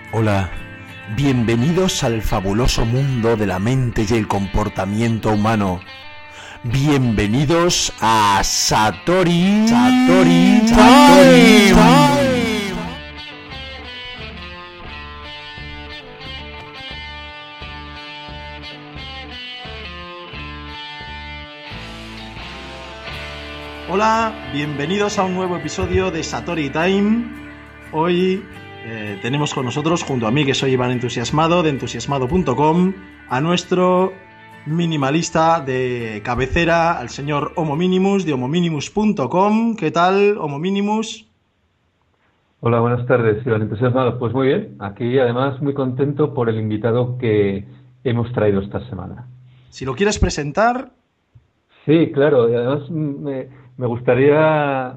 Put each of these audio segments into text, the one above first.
Hola, bienvenidos al fabuloso mundo de la mente y el comportamiento humano. Bienvenidos a Satori Time. Hola, bienvenidos a un nuevo episodio de Satori Time. Hoy tenemos con nosotros, junto a mí, que soy Iván Entusiasmado, de entusiasmado.com, a nuestro minimalista de cabecera, al señor Homo Minimus, de homominimus.com. ¿Qué tal, Homo Minimus? Hola, buenas tardes, Iván Entusiasmado. Pues muy bien, aquí además muy contento por el invitado que hemos traído esta semana. Si lo quieres presentar. Sí, claro, y además me gustaría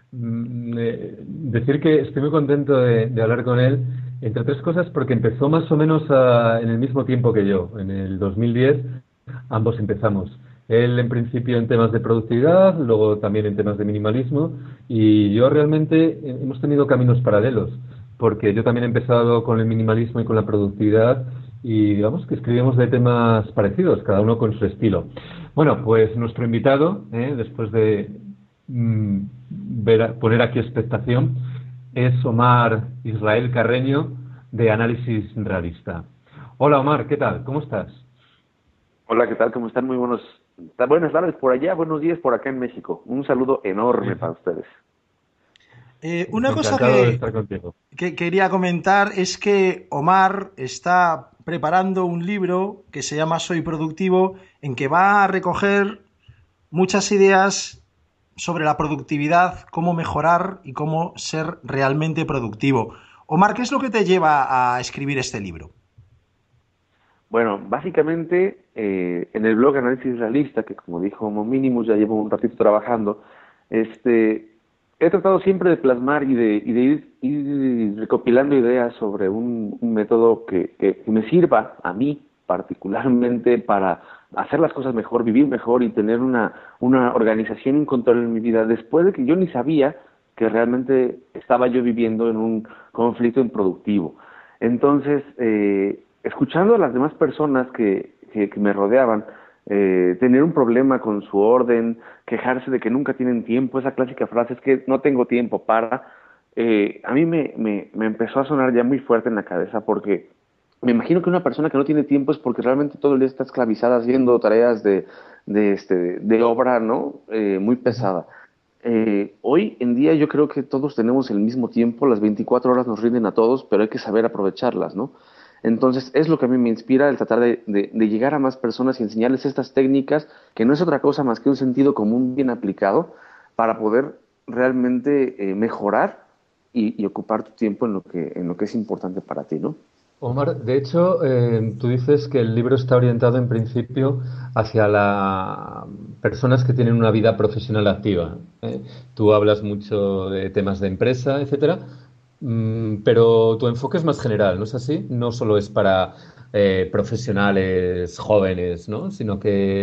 decir que estoy muy contento de hablar con él, entre otras cosas porque empezó más o menos en el mismo tiempo que yo, en el 2010, ambos empezamos. Él en principio en temas de productividad, luego también en temas de minimalismo, y yo realmente hemos tenido caminos paralelos, porque yo también he empezado con el minimalismo y con la productividad, y digamos que escribimos de temas parecidos, cada uno con su estilo. Bueno, pues nuestro invitado, después de poner aquí expectación, es Omar Israel Carreño, de Análisis Realista. Hola Omar, ¿qué tal? ¿Cómo estás? Hola, ¿qué tal? ¿Cómo están? Buenas tardes por allá, buenos días por acá en México. Un saludo enorme para ustedes. Una cosa Encantado de estar contigo. que quería comentar es que Omar está preparando un libro que se llama Soy Productivo, en que va a recoger muchas ideas sobre la productividad, cómo mejorar y cómo ser realmente productivo. Omar, ¿qué es lo que te lleva a escribir este libro? Bueno, básicamente en el blog Análisis Realista, que como dijo Homo Minimus, ya llevo un ratito trabajando, he tratado siempre de plasmar ir recopilando ideas sobre un método que me sirva a mí particularmente para hacer las cosas mejor, vivir mejor y tener una organización y un control en mi vida, después de que yo ni sabía que realmente estaba yo viviendo en un conflicto improductivo. Entonces, escuchando a las demás personas que me rodeaban, tener un problema con su orden, quejarse de que nunca tienen tiempo, esa clásica frase es que no tengo tiempo para, a mí me empezó a sonar ya muy fuerte en la cabeza porque me imagino que una persona que no tiene tiempo es porque realmente todo el día está esclavizada haciendo tareas de obra, ¿no? Muy pesada. Hoy en día yo creo que todos tenemos el mismo tiempo, las 24 horas nos rinden a todos, pero hay que saber aprovecharlas, ¿no? Entonces es lo que a mí me inspira el tratar de llegar a más personas y enseñarles estas técnicas, que no es otra cosa más que un sentido común bien aplicado para poder realmente mejorar y ocupar tu tiempo en lo que es importante para ti, ¿no? Omar, de hecho, tú dices que el libro está orientado en principio hacia las personas que tienen una vida profesional activa. Tú hablas mucho de temas de empresa, etcétera, pero tu enfoque es más general, ¿no es así? No solo es para profesionales jóvenes, ¿no? Sino que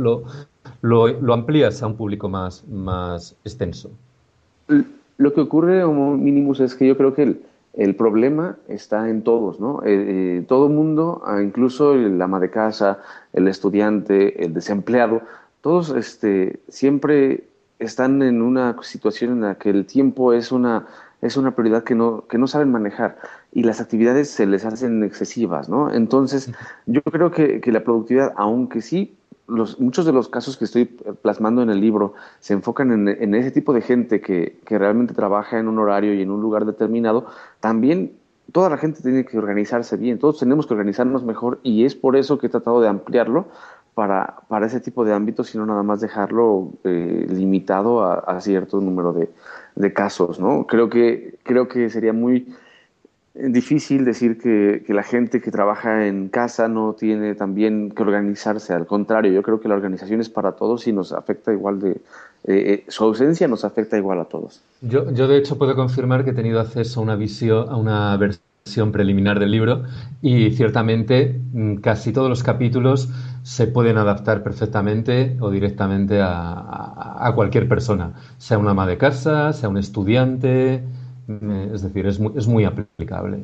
lo amplías a un público más extenso. Lo que ocurre, Homo Minimus, es que yo creo que el problema está en todos, ¿no? Todo mundo, incluso el ama de casa, el estudiante, el desempleado, todos siempre están en una situación en la que el tiempo es una prioridad que no saben manejar y las actividades se les hacen excesivas, ¿no? Entonces, yo creo que la productividad, aunque sí muchos de los casos que estoy plasmando en el libro se enfocan en ese tipo de gente que realmente trabaja en un horario y en un lugar determinado, también toda la gente tiene que organizarse bien, todos tenemos que organizarnos mejor y es por eso que he tratado de ampliarlo para ese tipo de ámbitos y no nada más dejarlo limitado a cierto número de casos, ¿no? Creo que sería muy difícil decir que la gente que trabaja en casa no tiene también que organizarse. Al contrario, yo creo que la organización es para todos y nos afecta igual su ausencia nos afecta igual a todos. Yo de hecho puedo confirmar que he tenido acceso a una visión, a una versión preliminar del libro y ciertamente casi todos los capítulos se pueden adaptar perfectamente o directamente a cualquier persona, sea una ama de casa, sea un estudiante, es decir, es muy aplicable.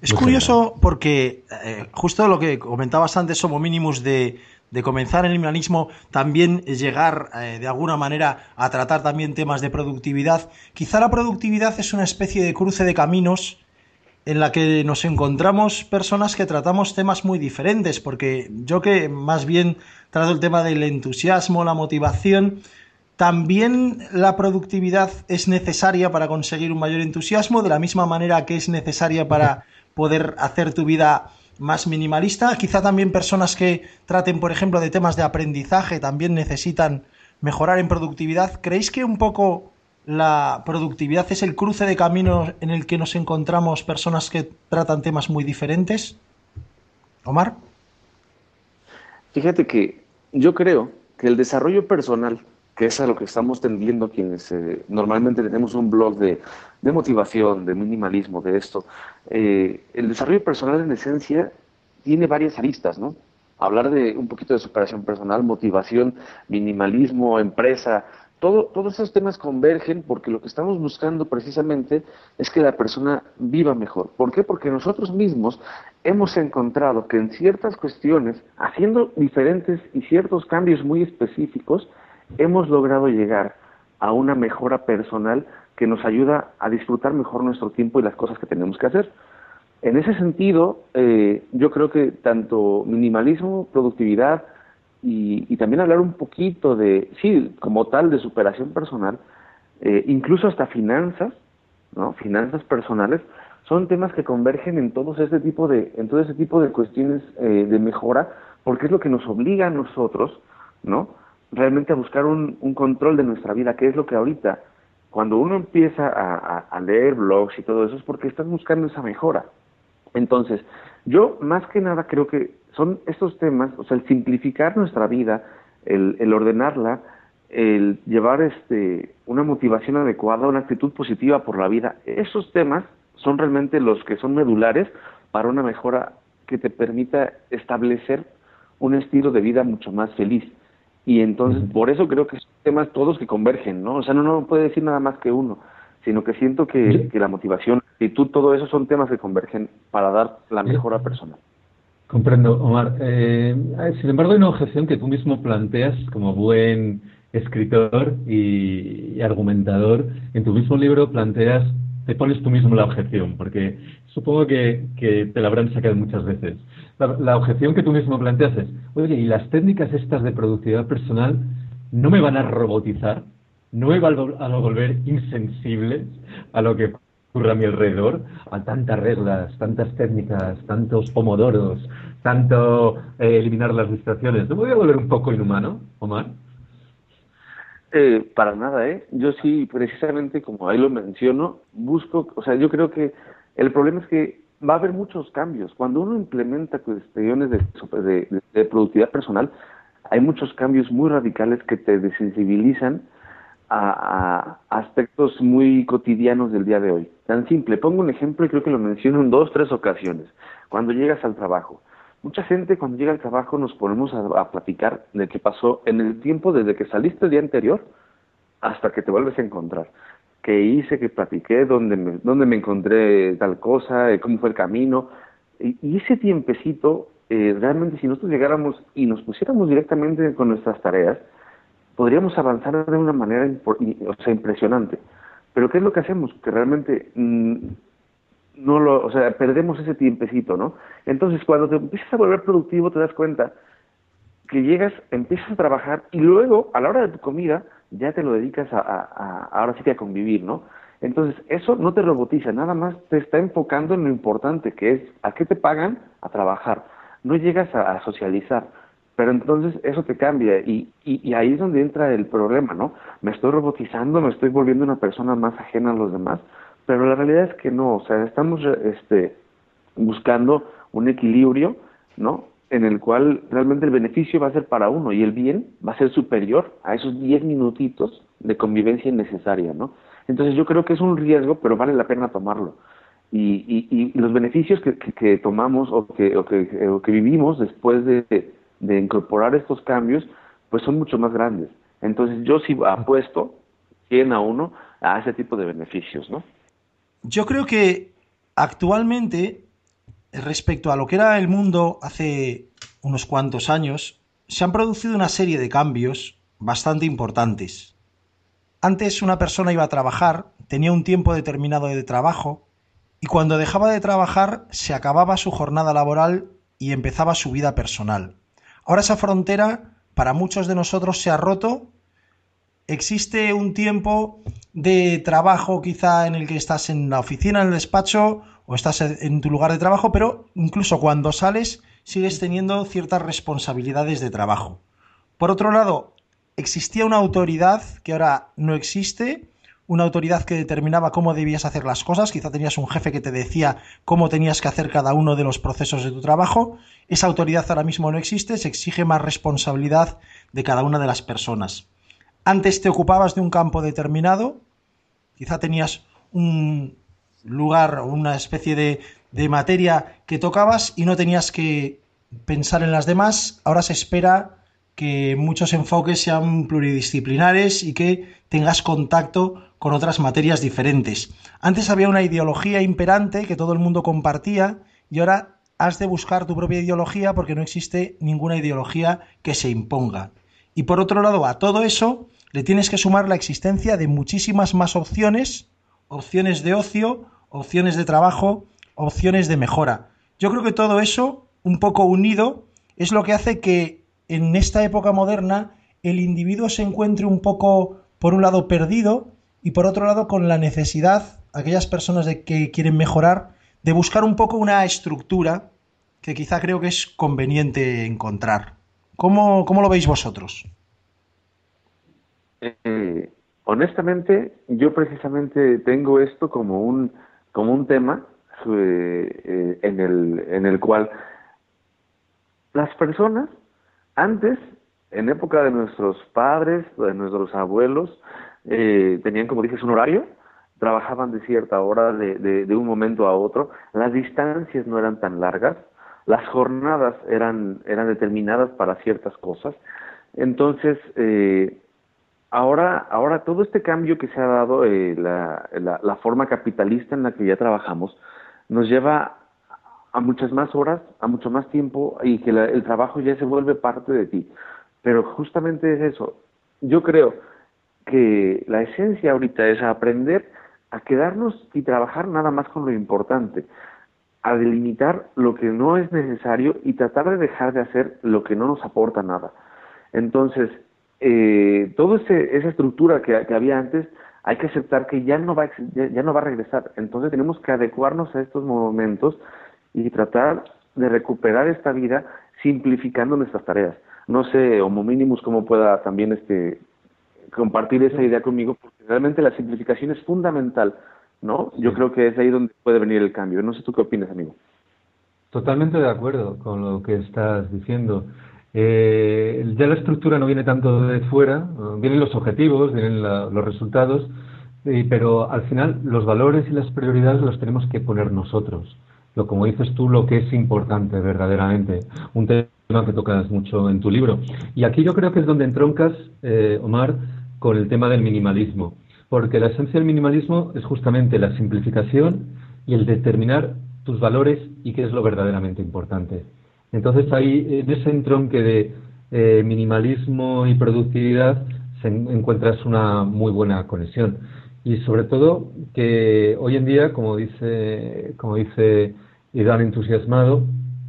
Es Muchas gracias. curioso porque justo lo que comentabas antes, Homo Minimus, de comenzar en el minimalismo, también llegar de alguna manera a tratar también temas de productividad. Quizá la productividad es una especie de cruce de caminos en la que nos encontramos personas que tratamos temas muy diferentes, porque yo que más bien trato el tema del entusiasmo, la motivación, también la productividad es necesaria para conseguir un mayor entusiasmo, de la misma manera que es necesaria para poder hacer tu vida más minimalista. Quizá también personas que traten, por ejemplo, de temas de aprendizaje también necesitan mejorar en productividad. ¿Creéis que un poco la productividad es el cruce de caminos en el que nos encontramos personas que tratan temas muy diferentes? Omar. Fíjate que yo creo que el desarrollo personal, que es a lo que estamos tendiendo quienes normalmente tenemos un blog de motivación, de minimalismo, de esto, el desarrollo personal en esencia tiene varias aristas, ¿no? Hablar de un poquito de superación personal, motivación, minimalismo, empresa, todos esos temas convergen porque lo que estamos buscando precisamente es que la persona viva mejor. ¿Por qué? Porque nosotros mismos hemos encontrado que en ciertas cuestiones, haciendo diferentes y ciertos cambios muy específicos, hemos logrado llegar a una mejora personal que nos ayuda a disfrutar mejor nuestro tiempo y las cosas que tenemos que hacer. En ese sentido, yo creo que tanto minimalismo, productividad y también hablar un poquito de, sí, como tal, de superación personal, incluso hasta finanzas, ¿no? Finanzas personales, son temas que convergen en todo ese tipo de cuestiones de mejora, porque es lo que nos obliga a nosotros, ¿no? Realmente a buscar un control de nuestra vida, que es lo que ahorita, cuando uno empieza a leer blogs y todo eso, es porque estás buscando esa mejora. Entonces, yo más que nada creo que son estos temas, o sea, el simplificar nuestra vida, el ordenarla, el llevar una motivación adecuada, una actitud positiva por la vida, esos temas son realmente los que son medulares para una mejora que te permita establecer un estilo de vida mucho más feliz. Y entonces, Ujú. por eso creo que son temas todos que convergen, ¿no? O sea, no puede decir nada más que uno, sino que siento Yo- que la motivación, la actitud, todo eso son temas que convergen para dar la yo- mejora personal. Comprendo, Omar. Sin embargo, hay una objeción que tú mismo planteas como buen escritor y argumentador. En tu mismo libro planteas, te pones tú mismo la objeción, porque supongo que te la habrán sacado muchas veces. La objeción que tú mismo planteas es, oye, ¿y las técnicas estas de productividad personal no me van a robotizar? ¿No me van a volver insensible a lo que ocurre a mi alrededor? A tantas reglas, tantas técnicas, tantos pomodoros, tanto eliminar las distracciones. ¿No me voy a volver un poco inhumano, Omar? Para nada, ¿eh? Yo sí, precisamente como ahí lo menciono, busco, o sea, yo creo que el problema es que va a haber muchos cambios. Cuando uno implementa cuestiones de productividad personal, hay muchos cambios muy radicales que te desensibilizan a aspectos muy cotidianos del día de hoy. Tan simple, pongo un ejemplo y creo que lo menciono en dos, tres ocasiones. Cuando llegas al trabajo. Mucha gente cuando llega al trabajo nos ponemos a platicar de qué pasó en el tiempo desde que saliste el día anterior hasta que te vuelves a encontrar. ¿Qué hice? ¿Qué platiqué? Dónde me encontré tal cosa? ¿Cómo fue el camino? Y ese tiempecito, realmente si nosotros llegáramos y nos pusiéramos directamente con nuestras tareas, podríamos avanzar de una manera o sea, impresionante. Pero ¿qué es lo que hacemos? Que realmente no lo, o sea, perdemos ese tiempecito, ¿no? Entonces, cuando te empiezas a volver productivo, te das cuenta que llegas, empiezas a trabajar y luego, a la hora de tu comida, ya te lo dedicas ahora sí que a convivir, ¿no? Entonces, eso no te robotiza, nada más te está enfocando en lo importante, que es a qué te pagan, a trabajar. No llegas a socializar, pero entonces eso te cambia y ahí es donde entra el problema, ¿no? Me estoy robotizando, me estoy volviendo una persona más ajena a los demás, pero la realidad es que no, o sea, estamos buscando un equilibrio, ¿no? En el cual realmente el beneficio va a ser para uno y el bien va a ser superior a esos 10 minutitos de convivencia innecesaria, ¿no? Entonces yo creo que es un riesgo, pero vale la pena tomarlo. Y los beneficios que tomamos o que vivimos después de incorporar estos cambios, pues son mucho más grandes. Entonces yo sí apuesto 100 a uno a ese tipo de beneficios, ¿no? Yo creo que actualmente respecto a lo que era el mundo hace unos cuantos años, se han producido una serie de cambios bastante importantes. Antes una persona iba a trabajar, tenía un tiempo determinado de trabajo y cuando dejaba de trabajar se acababa su jornada laboral y empezaba su vida personal. Ahora esa frontera para muchos de nosotros se ha roto. Existe un tiempo de trabajo quizá en el que estás en la oficina, en el despacho o estás en tu lugar de trabajo, pero incluso cuando sales sigues teniendo ciertas responsabilidades de trabajo. Por otro lado, existía una autoridad que ahora no existe, una autoridad que determinaba cómo debías hacer las cosas, quizá tenías un jefe que te decía cómo tenías que hacer cada uno de los procesos de tu trabajo. Esa autoridad ahora mismo no existe, se exige más responsabilidad de cada una de las personas. Antes te ocupabas de un campo determinado, quizá tenías un lugar o una especie de materia que tocabas y no tenías que pensar en las demás. Ahora se espera que muchos enfoques sean pluridisciplinares y que tengas contacto con otras materias diferentes. Antes había una ideología imperante que todo el mundo compartía y ahora has de buscar tu propia ideología porque no existe ninguna ideología que se imponga. Y por otro lado, a todo eso le tienes que sumar la existencia de muchísimas más opciones, opciones de ocio, opciones de trabajo, opciones de mejora. Yo creo que todo eso, un poco unido, es lo que hace que en esta época moderna el individuo se encuentre un poco, por un lado, perdido y por otro lado con la necesidad, aquellas personas que quieren mejorar, de buscar un poco una estructura que quizá creo que es conveniente encontrar. ¿Cómo lo veis vosotros? Honestamente, yo precisamente tengo esto como un tema en el cual las personas antes, en época de nuestros padres, de nuestros abuelos, tenían, como dices, un horario, trabajaban de cierta hora, de un momento a otro, las distancias no eran tan largas, las jornadas eran determinadas para ciertas cosas. Entonces, ahora todo este cambio que se ha dado, la forma capitalista en la que ya trabajamos, nos lleva a muchas más horas, a mucho más tiempo y que el trabajo ya se vuelve parte de ti. Pero justamente es eso. Yo creo que la esencia ahorita es aprender a quedarnos y trabajar nada más con lo importante, a delimitar lo que no es necesario y tratar de dejar de hacer lo que no nos aporta nada. Entonces, toda esa estructura que había antes, hay que aceptar que ya no va a regresar. Entonces tenemos que adecuarnos a estos momentos y tratar de recuperar esta vida simplificando nuestras tareas. No sé, Homo Minimus, cómo pueda también compartir esa idea conmigo, porque realmente la simplificación es fundamental, ¿no? Sí. Yo creo que es ahí donde puede venir el cambio. No sé tú qué opinas, amigo. Totalmente de acuerdo con lo que estás diciendo. Ya la estructura no viene tanto de fuera, vienen los objetivos, vienen los resultados, pero al final los valores y las prioridades los tenemos que poner nosotros. Como dices tú, lo que es importante verdaderamente, un tema que tocas mucho en tu libro. Y aquí yo creo que es donde entroncas, Omar, con el tema del minimalismo, porque la esencia del minimalismo es justamente la simplificación y el determinar tus valores y qué es lo verdaderamente importante. Entonces ahí, en ese entronque de minimalismo y productividad, encuentras una muy buena conexión. Y sobre todo que hoy en día, como dice Iván entusiasmado,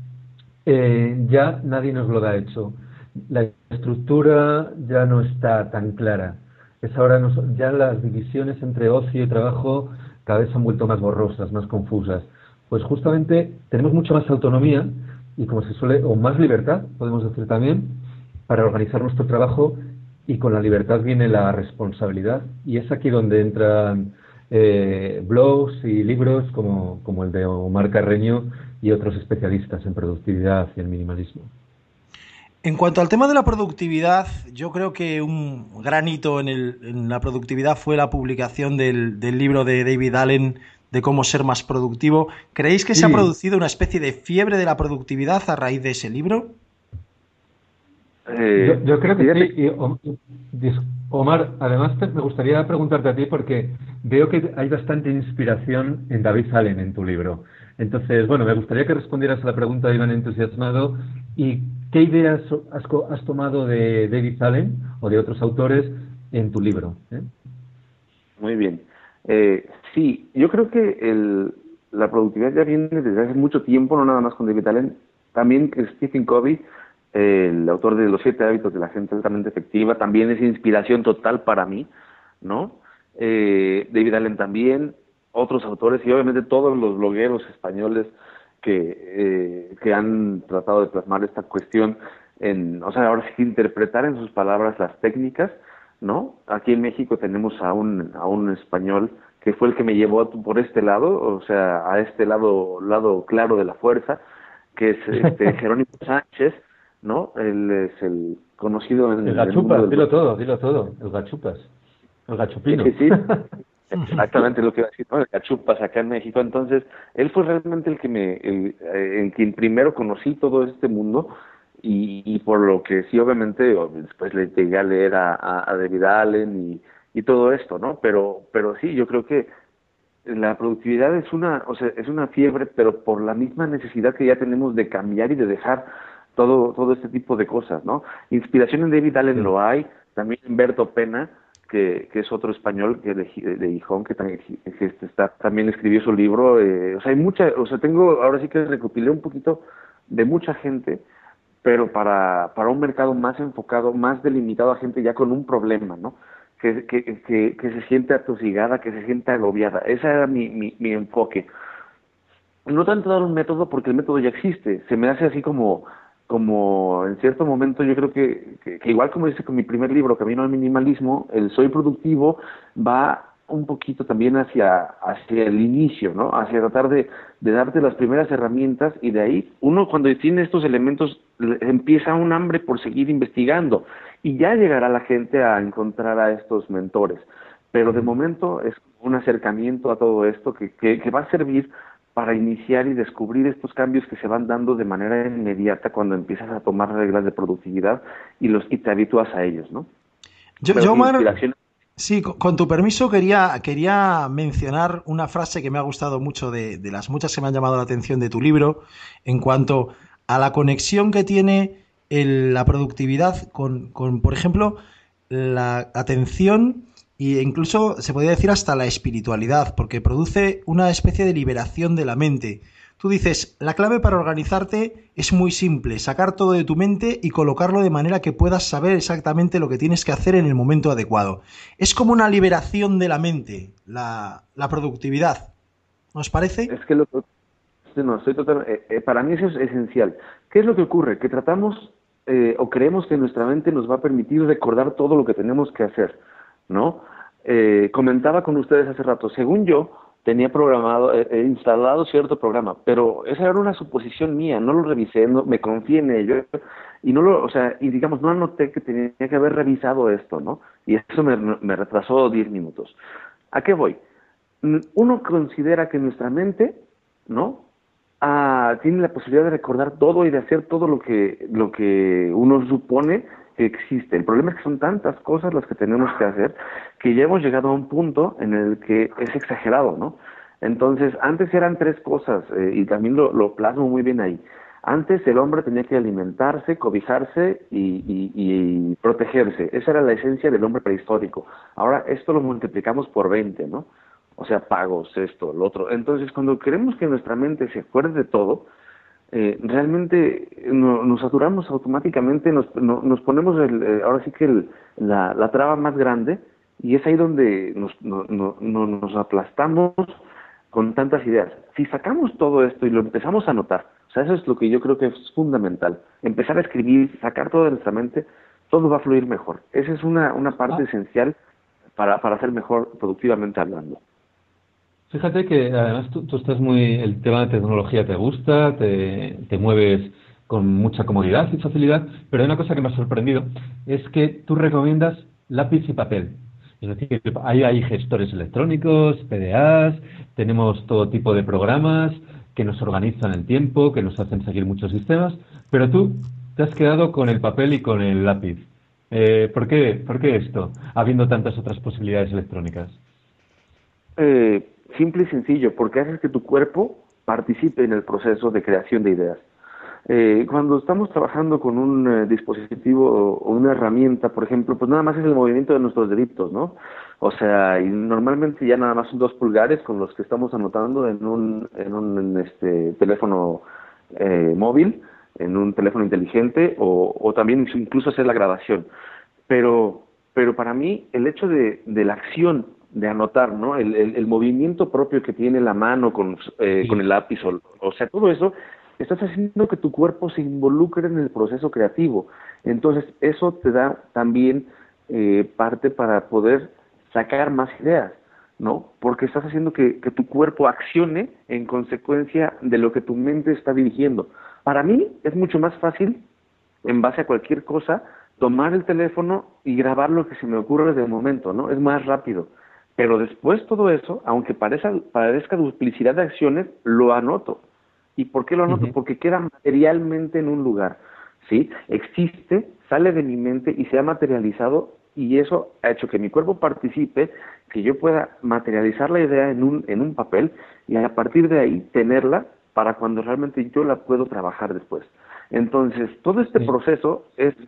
ya nadie nos lo da hecho. La estructura ya no está tan clara. Ya las divisiones entre ocio y trabajo cada vez se han vuelto más borrosas, más confusas. Pues justamente tenemos mucha más autonomía y o más libertad, podemos decir también, para organizar nuestro trabajo, y con la libertad viene la responsabilidad, y es aquí donde entran blogs y libros como el de Omar Carreño y otros especialistas en productividad y el minimalismo. En cuanto al tema de la productividad, yo creo que un gran hito en la productividad fue la publicación del libro de David Allen de cómo ser más productivo. ¿Creéis que se ha producido una especie de fiebre de la productividad a raíz de ese libro? Yo creo que sí. Y, Omar, además me gustaría preguntarte a ti porque veo que hay bastante inspiración en David Allen en tu libro. Entonces, bueno, me gustaría que respondieras a la pregunta de Iván Entusiasmado. ¿Y qué ideas has tomado de David Allen o de otros autores en tu libro? Muy bien. Sí, yo creo que la productividad ya viene desde hace mucho tiempo, no nada más con David Allen. También Stephen Covey, el autor de Los 7 hábitos de la gente altamente efectiva, también es inspiración total para mí, ¿no? David Allen también, otros autores y obviamente todos los blogueros españoles que han tratado de plasmar esta cuestión o sea, ahora sí que interpretar en sus palabras las técnicas, ¿no? Aquí en México tenemos a un español que fue el que me llevó por este lado, o sea, a este lado claro de la fuerza, que es Jerónimo Sánchez, ¿no? Él es el conocido en El el mundo gachupas, del... dilo todo, el gachupas, el gachupino. Sí, exactamente lo que iba a decir, ¿no? El cachupas acá en México. Entonces, él fue realmente en quien primero conocí todo este mundo y por lo que sí, obviamente, después le llegué a leer a David Allen y todo esto, ¿no? Pero sí, yo creo que la productividad o sea, es una fiebre, pero por la misma necesidad que ya tenemos de cambiar y de dejar todo este tipo de cosas, ¿no? Inspiración en David Allen lo hay, también en Berto Pena, que es otro español de Gijón, que también escribió su libro. O sea, ahora sí que recopilé un poquito de mucha gente, pero para un mercado más enfocado, más delimitado a gente ya con un problema, ¿no? Que se siente atosigada, que se siente agobiada. Ese era mi enfoque. No tanto dar un método, porque el método ya existe. Se me hace así como en cierto momento yo creo que igual como dice con mi primer libro, Camino al Minimalismo, el Soy Productivo va un poquito también hacia el inicio, ¿no? Hacia tratar de darte las primeras herramientas y de ahí uno cuando tiene estos elementos empieza un hambre por seguir investigando y ya llegará la gente a encontrar a estos mentores. Pero de momento es un acercamiento a todo esto que va a servir para iniciar y descubrir estos cambios que se van dando de manera inmediata cuando empiezas a tomar reglas de productividad y te habitúas a ellos, ¿no? Yo, Omar, sí, con tu permiso quería mencionar una frase que me ha gustado mucho de las muchas que me han llamado la atención de tu libro en cuanto a la conexión que tiene la productividad con, por ejemplo, la atención e incluso se podría decir hasta la espiritualidad, porque produce una especie de liberación de la mente. Tú dices, la clave para organizarte es muy simple, sacar todo de tu mente y colocarlo de manera que puedas saber exactamente lo que tienes que hacer en el momento adecuado. Es como una liberación de la mente, la productividad. ¿No os parece? Es que no, estoy totalmente, para mí eso es esencial. ¿Qué es lo que ocurre? Que tratamos o creemos que nuestra mente nos va a permitir recordar todo lo que tenemos que hacer, ¿no? Comentaba con ustedes hace rato, según yo, tenía programado, instalado cierto programa, pero esa era una suposición mía, no lo revisé, no me confié en ello, y y digamos, no anoté que tenía que haber revisado esto, ¿no? Y eso me retrasó 10 minutos. ¿A qué voy? Uno considera que nuestra mente, ¿no? Tiene la posibilidad de recordar todo y de hacer todo lo que uno supone que existe. El problema es que son tantas cosas las que tenemos que hacer que ya hemos llegado a un punto en el que es exagerado, ¿no? Entonces, antes eran 3 cosas, y también lo plasmo muy bien ahí. Antes el hombre tenía que alimentarse, cobijarse y protegerse. Esa era la esencia del hombre prehistórico. Ahora esto lo multiplicamos por 20, ¿no? O sea, pagos, esto, lo otro. Entonces, cuando queremos que nuestra mente se acuerde de todo, realmente nos saturamos automáticamente, nos ponemos ahora sí que la traba más grande y es ahí donde nos aplastamos con tantas ideas. Si sacamos todo esto y lo empezamos a notar, o sea, eso es lo que yo creo que es fundamental, empezar a escribir, sacar todo de nuestra mente, todo va a fluir mejor. Esa es una parte esencial para ser mejor productivamente hablando. Fíjate que además tú estás el tema de tecnología te gusta, te mueves con mucha comodidad y facilidad, pero hay una cosa que me ha sorprendido, es que tú recomiendas lápiz y papel. Es decir, hay gestores electrónicos, PDAs, tenemos todo tipo de programas que nos organizan el tiempo, que nos hacen seguir muchos sistemas, pero tú te has quedado con el papel y con el lápiz. ¿Por qué esto, habiendo tantas otras posibilidades electrónicas? Simple y sencillo, porque haces que tu cuerpo participe en el proceso de creación de ideas. Cuando estamos trabajando con un dispositivo o una herramienta, por ejemplo, pues nada más es el movimiento de nuestros deditos, ¿no? O sea, y normalmente ya nada más son 2 pulgares con los que estamos anotando en un teléfono móvil, en un teléfono inteligente o también incluso hacer la grabación. Pero para mí el hecho de la acción de anotar, ¿no? El movimiento propio que tiene la mano con el lápiz, o sea, todo eso, estás haciendo que tu cuerpo se involucre en el proceso creativo. Entonces, eso te da también parte para poder sacar más ideas, ¿no? Porque estás haciendo que tu cuerpo accione en consecuencia de lo que tu mente está dirigiendo. Para mí es mucho más fácil, en base a cualquier cosa, tomar el teléfono y grabar lo que se me ocurre de momento, ¿no? Es más rápido. Pero después todo eso, aunque parezca duplicidad de acciones, lo anoto. ¿Y por qué lo anoto? Ujú. Porque queda materialmente en un lugar, ¿sí? Existe, sale de mi mente y se ha materializado, y eso ha hecho que mi cuerpo participe, que yo pueda materializar la idea en un papel y a partir de ahí tenerla para cuando realmente yo la puedo trabajar después. Entonces, todo este Sí. proceso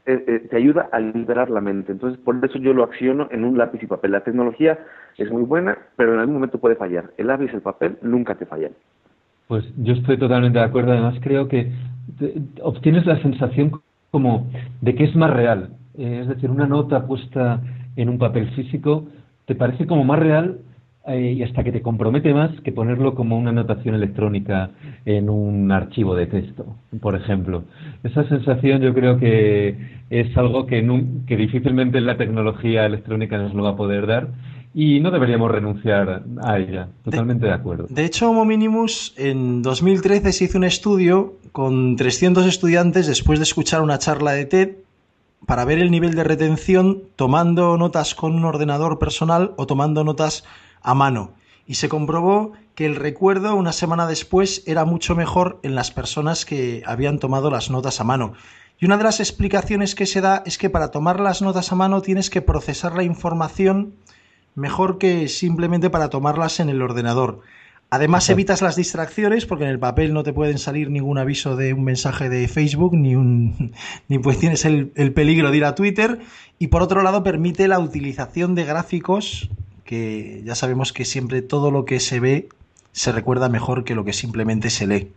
te ayuda a liberar la mente. Entonces, por eso yo lo acciono en un lápiz y papel. La tecnología es muy buena, pero en algún momento puede fallar. El lápiz y el papel nunca te fallan. Pues yo estoy totalmente de acuerdo. Además, creo que obtienes la sensación como de que es más real. Es decir, una nota puesta en un papel físico te parece como más real y hasta que te compromete más que ponerlo como una anotación electrónica en un archivo de texto, por ejemplo. Esa sensación yo creo que es algo que difícilmente la tecnología electrónica nos lo va a poder dar y no deberíamos renunciar a ella. De, Totalmente de acuerdo. de hecho, Homo Minimus en 2013 se hizo un estudio con 300 estudiantes después de escuchar una charla de TED para ver el nivel de retención tomando notas con un ordenador personal o tomando notas a mano. Y se comprobó que el recuerdo una semana después era mucho mejor en las personas que habían tomado las notas a mano. Y una de las explicaciones que se da es que para tomar las notas a mano tienes que procesar la información mejor que simplemente para tomarlas en el ordenador. Además Exacto. evitas las distracciones porque en el papel no te pueden salir ningún aviso de un mensaje de Facebook ni pues tienes el peligro de ir a Twitter, y por otro lado permite la utilización de gráficos que ya sabemos que siempre todo lo que se ve se recuerda mejor que lo que simplemente se lee.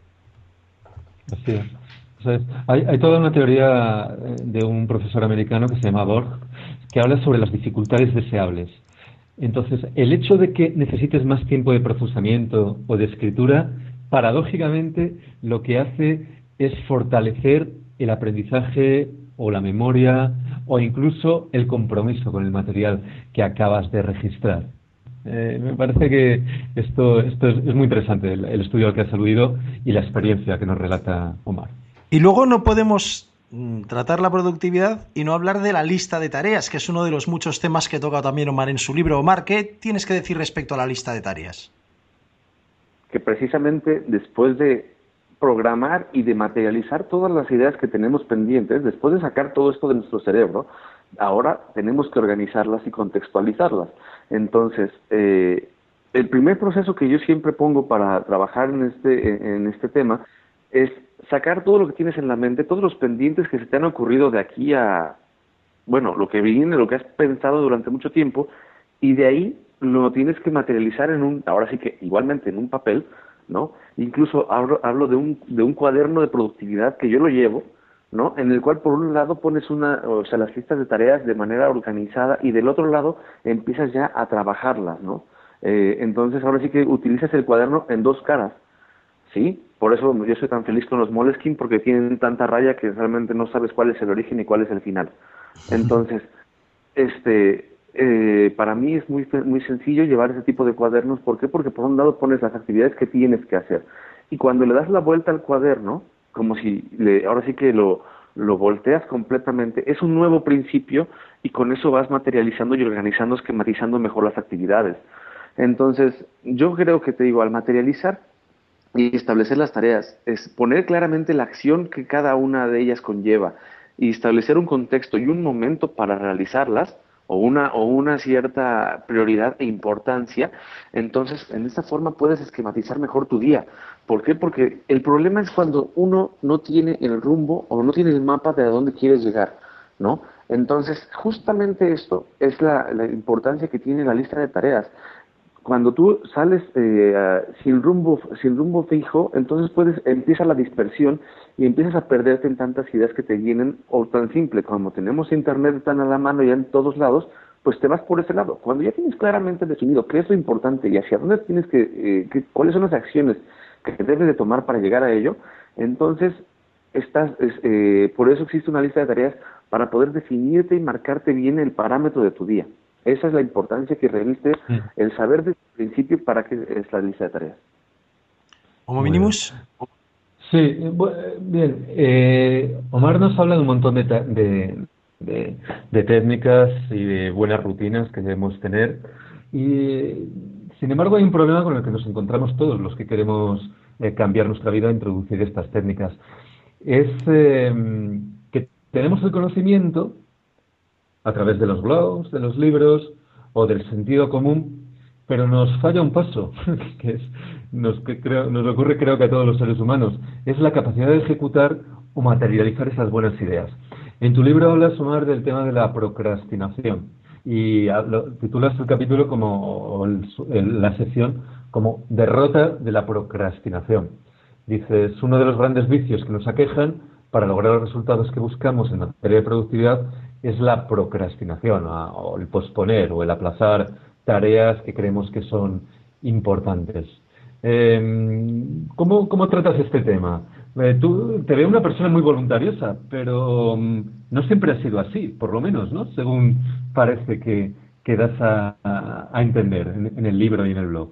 Así es. O sea, hay toda una teoría de un profesor americano que se llama Borg, que habla sobre las dificultades deseables. Entonces, el hecho de que necesites más tiempo de procesamiento o de escritura, paradójicamente lo que hace es fortalecer el aprendizaje o la memoria o incluso el compromiso con el material que acabas de registrar. Me parece que esto es muy interesante, el estudio al que has aludido y la experiencia que nos relata Omar. Y luego no podemos tratar la productividad y no hablar de la lista de tareas, que es uno de los muchos temas que toca también Omar en su libro. Omar, ¿qué tienes que decir respecto a la lista de tareas? Que precisamente después de programar y de materializar todas las ideas que tenemos pendientes, después de sacar todo esto de nuestro cerebro, ahora tenemos que organizarlas y contextualizarlas. Entonces, el primer proceso que yo siempre pongo para trabajar en este tema es sacar todo lo que tienes en la mente, todos los pendientes que se te han ocurrido de aquí a, bueno, lo que viene, lo que has pensado durante mucho tiempo, y de ahí lo tienes que materializar ahora sí que igualmente en un papel, ¿no? Incluso hablo de un cuaderno de productividad que yo lo llevo, ¿no? En el cual por un lado pones o sea, las listas de tareas de manera organizada y del otro lado empiezas ya a trabajarlas, ¿no? Entonces ahora sí que utilizas el cuaderno en dos caras, ¿sí? Por eso yo soy tan feliz con los Moleskine, porque tienen tanta raya que realmente no sabes cuál es el origen y cuál es el final. Entonces, para mí es muy sencillo llevar ese tipo de cuadernos. ¿Por qué? Porque por un lado pones las actividades que tienes que hacer. Y cuando le das la vuelta al cuaderno, como si ahora sí que lo volteas completamente, es un nuevo principio y con eso vas materializando y organizando, esquematizando mejor las actividades. Entonces, yo creo que te digo, al materializar y establecer las tareas, es poner claramente la acción que cada una de ellas conlleva y establecer un contexto y un momento para realizarlas, o una cierta prioridad e importancia, entonces en esta forma puedes esquematizar mejor tu día. ¿Por qué? Porque el problema es cuando uno no tiene el rumbo o no tiene el mapa de a dónde quieres llegar, ¿no? Entonces, justamente esto es la importancia que tiene la lista de tareas. Cuando tú sales sin rumbo fijo, entonces empieza la dispersión y empiezas a perderte en tantas ideas que te vienen, o tan simple, como tenemos internet tan a la mano ya en todos lados, pues te vas por ese lado. Cuando ya tienes claramente definido qué es lo importante y hacia dónde tienes cuáles son las acciones que debes de tomar para llegar a ello, entonces por eso existe una lista de tareas para poder definirte y marcarte bien el parámetro de tu día. Esa es la importancia que reviste el saber desde el principio para qué es la lista de tareas. ¿Homo minimus? Sí, bien. Omar nos habla de un montón de técnicas y de buenas rutinas que debemos tener. Y, sin embargo, hay un problema con el que nos encontramos todos los que queremos cambiar nuestra vida e introducir estas técnicas. Es que tenemos el conocimiento a través de los blogs, de los libros o del sentido común, pero nos falla un paso, nos ocurre creo que a todos los seres humanos, es la capacidad de ejecutar o materializar esas buenas ideas. En tu libro hablas, Omar, del tema de la procrastinación y titulas el capítulo la sección como derrota de la procrastinación. Dices, uno de los grandes vicios que nos aquejan para lograr los resultados que buscamos en materia de productividad es la procrastinación, o el posponer o el aplazar tareas que creemos que son importantes. ¿Cómo tratas este tema? Tú te veo una persona muy voluntariosa, pero no siempre ha sido así, por lo menos, ¿no? Según parece que das a entender en el libro y en el blog.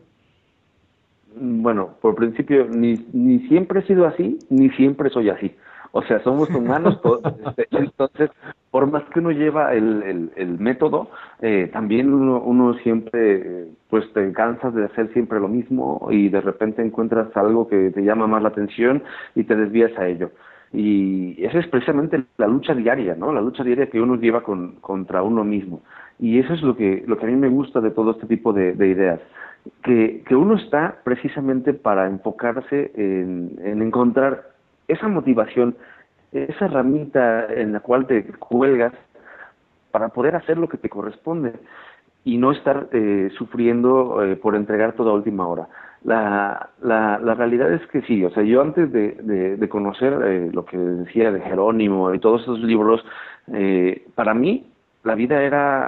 Bueno, por principio, ni siempre he sido así, ni siempre soy así. O sea, somos humanos todos. Entonces, por más que uno lleva el método, también uno siempre, pues te cansas de hacer siempre lo mismo y de repente encuentras algo que te llama más la atención y te desvías a ello. Y esa es precisamente la lucha diaria, ¿no? La lucha diaria que uno lleva contra uno mismo. Y eso es lo que a mí me gusta de todo este tipo de ideas. Que uno está precisamente para enfocarse en encontrar esa motivación, esa herramienta en la cual te cuelgas para poder hacer lo que te corresponde y no estar sufriendo por entregar toda última hora. La realidad es que sí, o sea, yo antes de conocer lo que decía de Jerónimo y todos esos libros, para mí la vida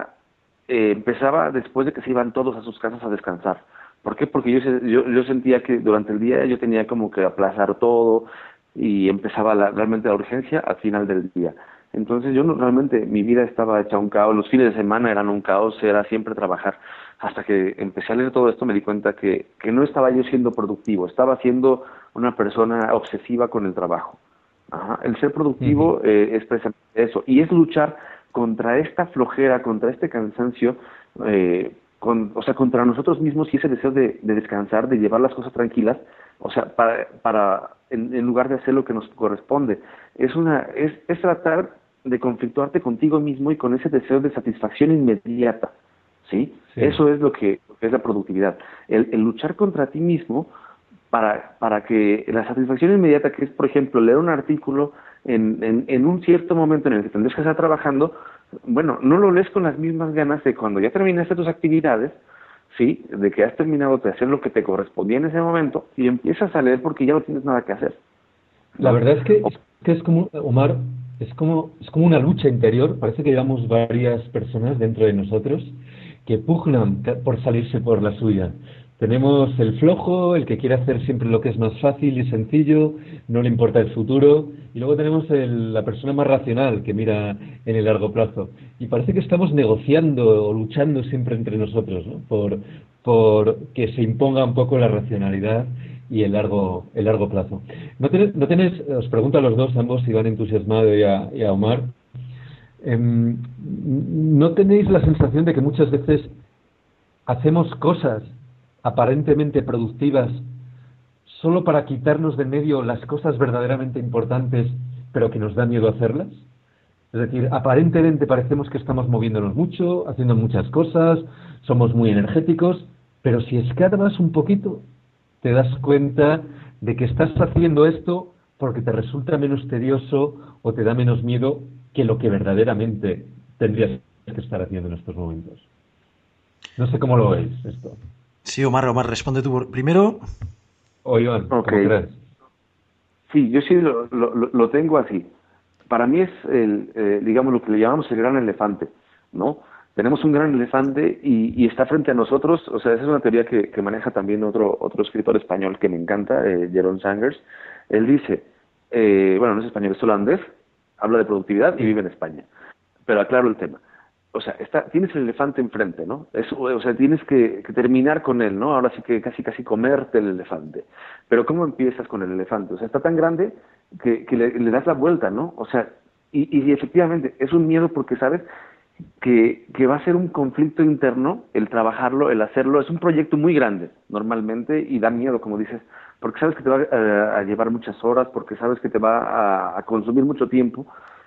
empezaba después de que se iban todos a sus casas a descansar. ¿Por qué? Porque yo sentía que durante el día yo tenía como que aplazar todo y empezaba realmente la urgencia al final del día. Entonces realmente mi vida estaba hecha un caos, los fines de semana eran un caos, era siempre trabajar. Hasta que empecé a leer todo esto me di cuenta que no estaba yo siendo productivo, estaba siendo una persona obsesiva con el trabajo. Ajá. El ser productivo es precisamente eso, y es luchar contra esta flojera, contra este cansancio, contra nosotros mismos y ese deseo de descansar, de llevar las cosas tranquilas, o sea, en lugar de hacer lo que nos corresponde. Es tratar de conflictuarte contigo mismo y con ese deseo de satisfacción inmediata, ¿sí? Eso es lo que es la productividad. El luchar contra ti mismo para que la satisfacción inmediata, que es, por ejemplo, leer un artículo en un cierto momento en el que tendrás que estar trabajando, bueno, no lo lees con las mismas ganas de cuando ya terminaste tus actividades, ¿sí? De que has terminado de hacer lo que te correspondía en ese momento y empiezas a leer porque ya no tienes nada que hacer. La verdad es que es como, Omar, es como una lucha interior. Parece que llevamos varias personas dentro de nosotros que pugnan por salirse por la suya. Tenemos el flojo, el que quiere hacer siempre lo que es más fácil y sencillo, no le importa el futuro, y luego tenemos la persona más racional que mira en el largo plazo. Y parece que estamos negociando o luchando siempre entre nosotros, ¿no? Por que se imponga un poco la racionalidad y el largo plazo. ¿No tenéis, os pregunto a los dos, ambos, Iván entusiasmado y a Omar, ¿no tenéis la sensación de que muchas veces hacemos cosas aparentemente productivas solo para quitarnos de medio las cosas verdaderamente importantes, pero que nos da miedo hacerlas? Es decir, aparentemente parecemos que estamos moviéndonos mucho, haciendo muchas cosas, somos muy energéticos, pero si escarbas un poquito, te das cuenta de que estás haciendo esto porque te resulta menos tedioso o te da menos miedo que lo que verdaderamente tendrías que estar haciendo en estos momentos. No sé cómo lo veis esto. Sí, Omar, responde tú primero. O Iván, ¿cómo crees? Sí, yo sí lo tengo así. Para mí es, digamos, lo que le llamamos el gran elefante, ¿no? Tenemos un gran elefante y está frente a nosotros. O sea, esa es una teoría que maneja también otro escritor español que me encanta, Jeroen Sangers. Él dice, bueno, no es español, es holandés, habla de productividad y vive en España. Pero aclaro el tema. O sea, tienes el elefante enfrente, ¿no? O sea, tienes que terminar con él, ¿no? Ahora sí que casi comerte el elefante. Pero ¿cómo empiezas con el elefante? O sea, está tan grande que le das la vuelta, ¿no? O sea, y efectivamente es un miedo porque sabes que va a ser un conflicto interno el trabajarlo, el hacerlo. Es un proyecto muy grande normalmente y da miedo, como dices, porque sabes que te va a llevar muchas horas, porque sabes que te va a consumir mucho tiempo.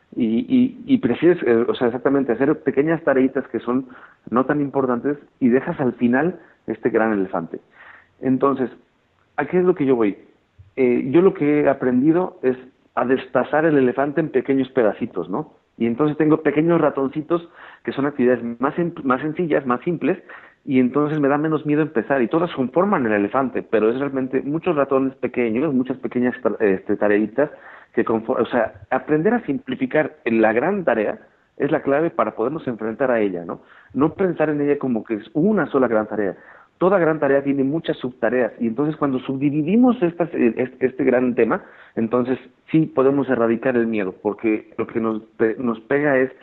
Y prefieres, o sea, exactamente, hacer pequeñas tareitas que son no tan importantes y dejas al final este gran elefante. Entonces, ¿a qué es lo que yo voy? Yo lo que he aprendido es a destazar el elefante en pequeños pedacitos, ¿no? Y entonces tengo pequeños ratoncitos que son actividades más sencillas, más simples, y entonces me da menos miedo empezar. Y todas conforman el elefante, pero es realmente muchos ratones pequeños, muchas pequeñas tareitas o sea, aprender a simplificar la gran tarea es la clave para podernos enfrentar a ella, ¿no? No pensar en ella como que es una sola gran tarea. Toda gran tarea tiene muchas subtareas y entonces cuando subdividimos este gran tema, entonces sí podemos erradicar el miedo, porque lo que nos pega es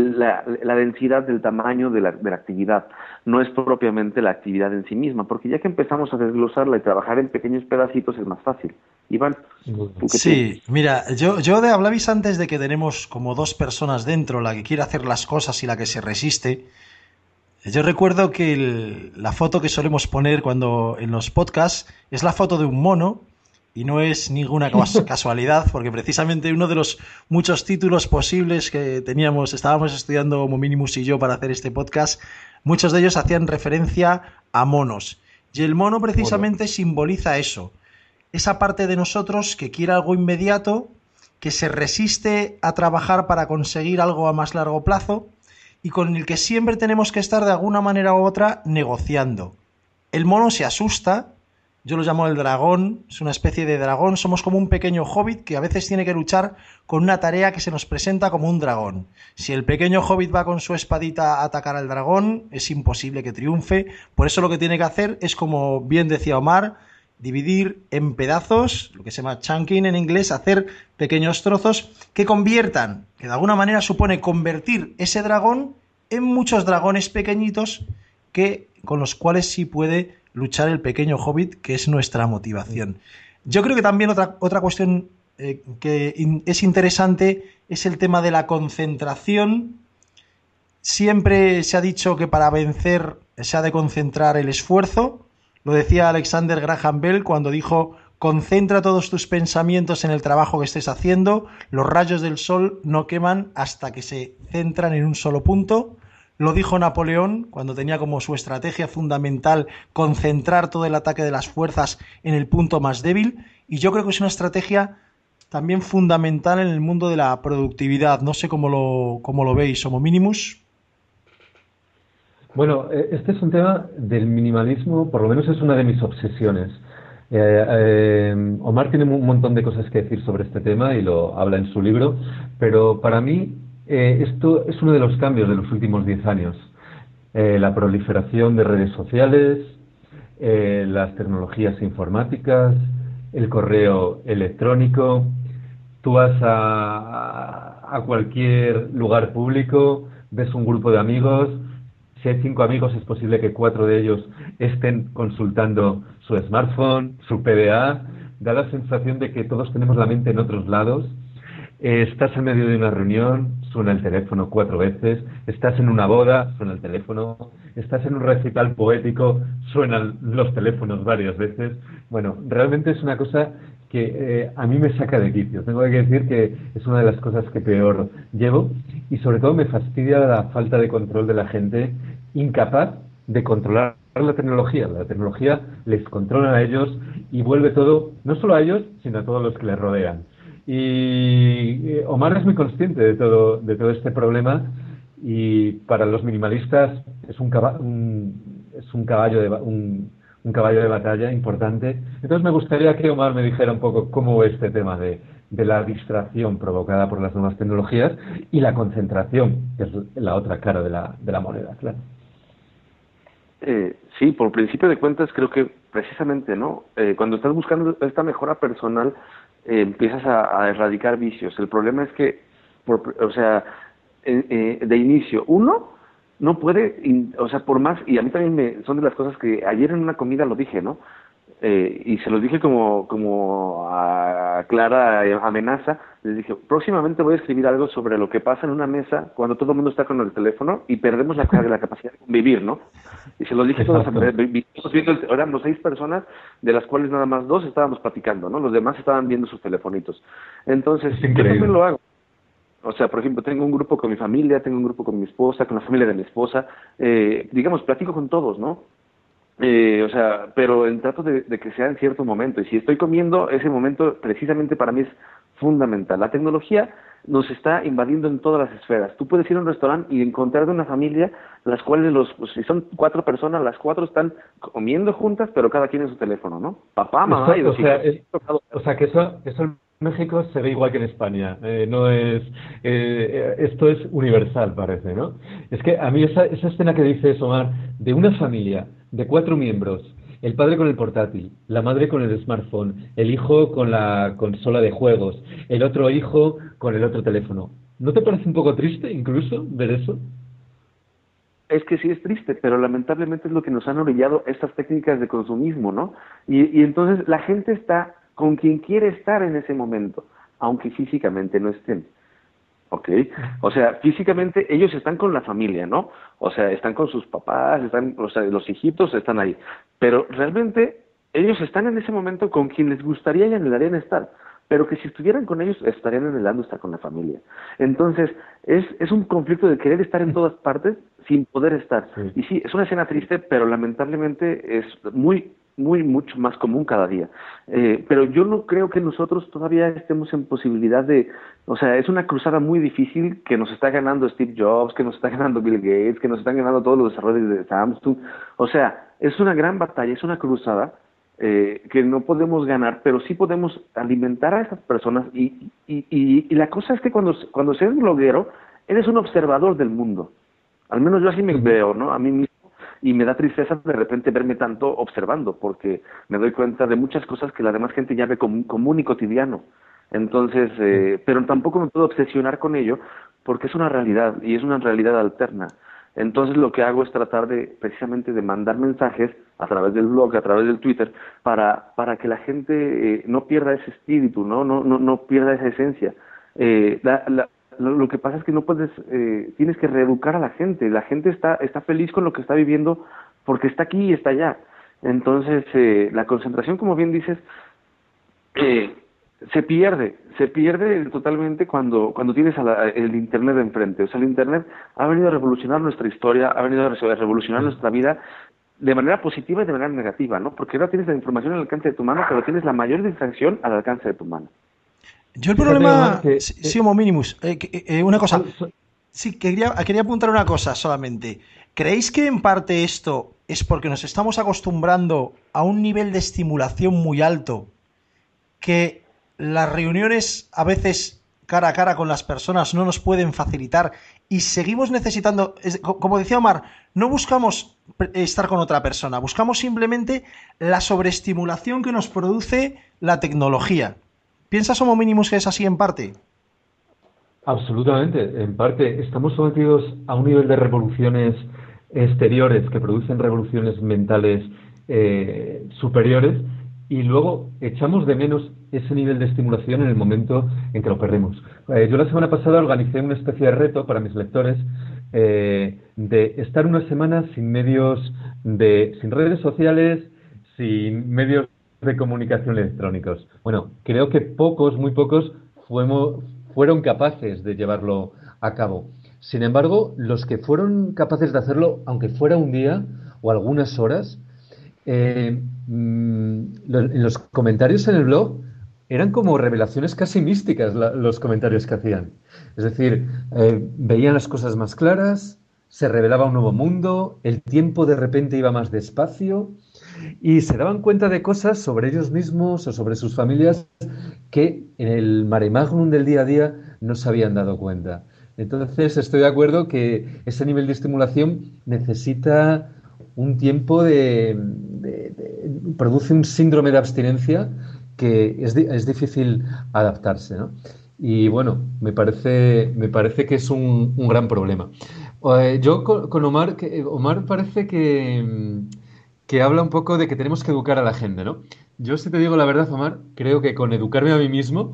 la densidad del tamaño de la actividad, no es propiamente la actividad en sí misma, porque ya que empezamos a desglosarla y trabajar en pequeños pedacitos es más fácil. Iván, ¿tú qué Sí, piensas? mira, hablabais antes de que tenemos como dos personas dentro, la que quiere hacer las cosas y la que se resiste. Yo recuerdo que la foto que solemos poner cuando en los podcasts es la foto de un mono y no es ninguna casualidad porque precisamente uno de los muchos títulos posibles que estábamos estudiando Mominimus y yo para hacer este podcast, muchos de ellos hacían referencia a monos. Y el mono precisamente simboliza eso, esa parte de nosotros que quiere algo inmediato, que se resiste a trabajar para conseguir algo a más largo plazo y con el que siempre tenemos que estar de alguna manera u otra negociando. El mono se asusta, yo lo llamo el dragón, es una especie de dragón, somos como un pequeño hobbit que a veces tiene que luchar con una tarea que se nos presenta como un dragón. Si el pequeño hobbit va con su espadita a atacar al dragón, es imposible que triunfe, por eso lo que tiene que hacer es, como bien decía Omar, dividir en pedazos, lo que se llama chunking en inglés, hacer pequeños trozos que conviertan, que de alguna manera supone convertir ese dragón en muchos dragones pequeñitos con los cuales sí puede luchar el pequeño hobbit, que es nuestra motivación. Yo creo que también otra cuestión que es interesante es el tema de la concentración. Siempre se ha dicho que para vencer se ha de concentrar el esfuerzo. Lo decía Alexander Graham Bell cuando dijo: concentra todos tus pensamientos en el trabajo que estés haciendo, los rayos del sol no queman hasta que se centran en un solo punto. Lo dijo Napoleón cuando tenía como su estrategia fundamental concentrar todo el ataque de las fuerzas en el punto más débil, y yo creo que es una estrategia también fundamental en el mundo de la productividad. No sé cómo lo veis, Homo Minimus. Bueno, este es un tema del minimalismo, por lo menos es una de mis obsesiones. Omar tiene un montón de cosas que decir sobre este tema y lo habla en su libro, pero para mí esto es uno de los cambios de los últimos 10 años. La proliferación de redes sociales, las tecnologías informáticas, el correo electrónico. Tú vas a cualquier lugar público, ves un grupo de amigos. Si hay 5 amigos, es posible que 4 de ellos estén consultando su smartphone, su PDA. Da la sensación de que todos tenemos la mente en otros lados. Estás en medio de una reunión, suena el teléfono 4 veces. Estás en una boda, suena el teléfono. Estás en un recital poético, suenan los teléfonos varias veces. Bueno, realmente es una cosa que a mí me saca de quicio. Tengo que decir que es una de las cosas que peor llevo y sobre todo me fastidia la falta de control de la gente incapaz de controlar la tecnología. La tecnología les controla a ellos y vuelve todo, no solo a ellos, sino a todos los que les rodean. Y Omar es muy consciente de todo este problema y para los minimalistas es un caballo un caballo de batalla importante. Entonces me gustaría que Omar me dijera un poco cómo ve este tema de la distracción provocada por las nuevas tecnologías y la concentración, que es la otra cara de la moneda, claro. Sí, por principio de cuentas creo que precisamente, ¿no? Cuando estás buscando esta mejora personal, empiezas a erradicar vicios. El problema es que, o sea, de inicio, uno no puede, o sea, por más, y a mí también son de las cosas que ayer en una comida lo dije, ¿no? Y se los dije como a clara amenaza, les dije, próximamente voy a escribir algo sobre lo que pasa en una mesa cuando todo el mundo está con el teléfono y perdemos la capacidad de convivir, ¿no? Y se los dije todos, éramos 6 personas, de las cuales nada más 2 estábamos platicando, ¿no? Los demás estaban viendo sus telefonitos. Entonces, yo también lo hago. O sea, por ejemplo, tengo un grupo con mi familia, tengo un grupo con mi esposa, con la familia de mi esposa, digamos, platico con todos, ¿no? O sea, pero trato de que sea en cierto momento. Y si estoy comiendo, ese momento precisamente para mí es fundamental. La tecnología nos está invadiendo en todas las esferas. Tú puedes ir a un restaurante y encontrar de una familia, las cuales pues, si son 4 personas, las 4 están comiendo juntas, pero cada quien en su teléfono, ¿no? Papá, mamá y 2 hijos. O sea, que eso en México se ve igual que en España. No es, esto es universal, parece, ¿no? Es que a mí esa escena que dices, Omar, de una familia de 4 miembros, el padre con el portátil, la madre con el smartphone, el hijo con la consola de juegos, el otro hijo con el otro teléfono. ¿No te parece un poco triste incluso ver eso? Es que sí es triste, pero lamentablemente es lo que nos han orillado estas técnicas de consumismo, ¿no? Y entonces la gente está con quien quiere estar en ese momento, aunque físicamente no estén. ¿Ok? O sea, físicamente ellos están con la familia, ¿no? O sea, están con sus papás, o sea, los hijitos están ahí. Pero realmente ellos están en ese momento con quien les gustaría y anhelarían estar. Pero que si estuvieran con ellos, estarían anhelando estar con la familia. Entonces, es un conflicto de querer estar en todas partes sin poder estar. Sí. Y sí, es una escena triste, pero lamentablemente es mucho más común cada día. Pero yo no creo que nosotros todavía estemos en posibilidad o sea, es una cruzada muy difícil que nos está ganando Steve Jobs, que nos está ganando Bill Gates, que nos están ganando todos los desarrollos de Samsung. O sea, es una gran batalla, es una cruzada que no podemos ganar, pero sí podemos alimentar a esas personas y la cosa es que cuando seas bloguero, eres un observador del mundo. Al menos yo así me veo, ¿no? A mí mismo. Y me da tristeza de repente verme tanto observando, porque me doy cuenta de muchas cosas que la demás gente ya ve común y cotidiano. Entonces, pero tampoco me puedo obsesionar con ello, porque es una realidad, y es una realidad alterna. Entonces lo que hago es tratar precisamente de mandar mensajes a través del blog, a través del Twitter, para que la gente no pierda ese espíritu, no pierda esa esencia. Lo que pasa es que no puedes, tienes que reeducar a la gente. La gente está feliz con lo que está viviendo porque está aquí y está allá. Entonces, la concentración, como bien dices, se pierde totalmente cuando tienes el Internet de enfrente. O sea, el Internet ha venido a revolucionar nuestra historia, ha venido a revolucionar nuestra vida de manera positiva y de manera negativa, ¿no? Porque ahora tienes la información al alcance de tu mano, pero tienes la mayor distracción al alcance de tu mano. Yo el problema... Sí, homo minimus. Una cosa. Sí, quería apuntar una cosa solamente. ¿Creéis que en parte esto es porque nos estamos acostumbrando a un nivel de estimulación muy alto, que las reuniones a veces cara a cara con las personas no nos pueden facilitar y seguimos necesitando, como decía Omar, no buscamos estar con otra persona, buscamos simplemente la sobreestimulación que nos produce la tecnología? ¿Piensas, Homo Minimus, que es así en parte? Absolutamente. En parte estamos sometidos a un nivel de revoluciones exteriores que producen revoluciones mentales superiores y lugo echamos de menos ese nivel de estimulación en el momento en que lo perdemos. Yo la semana pasada organicé una especie de reto para mis lectores de estar una semana sin redes sociales, sin medios de comunicación electrónicos. Bueno, creo que pocos, muy pocos, fueron capaces de llevarlo a cabo. Sin embargo, los que fueron capaces de hacerlo, aunque fuera un día o algunas horas, en los comentarios en el blog eran como revelaciones casi místicas los comentarios que hacían. Es decir, veían las cosas más claras, se revelaba un nuevo mundo, el tiempo de repente iba más despacio y se daban cuenta de cosas sobre ellos mismos o sobre sus familias que en el mare magnum del día a día no se habían dado cuenta. Entonces, estoy de acuerdo que ese nivel de estimulación necesita un tiempo produce un síndrome de abstinencia que es difícil adaptarse, ¿no? Y bueno, me parece que es un gran problema. Yo con Omar, Omar parece que habla un poco de que tenemos que educar a la gente, ¿no? Yo, si te digo la verdad, Omar, creo que con educarme a mí mismo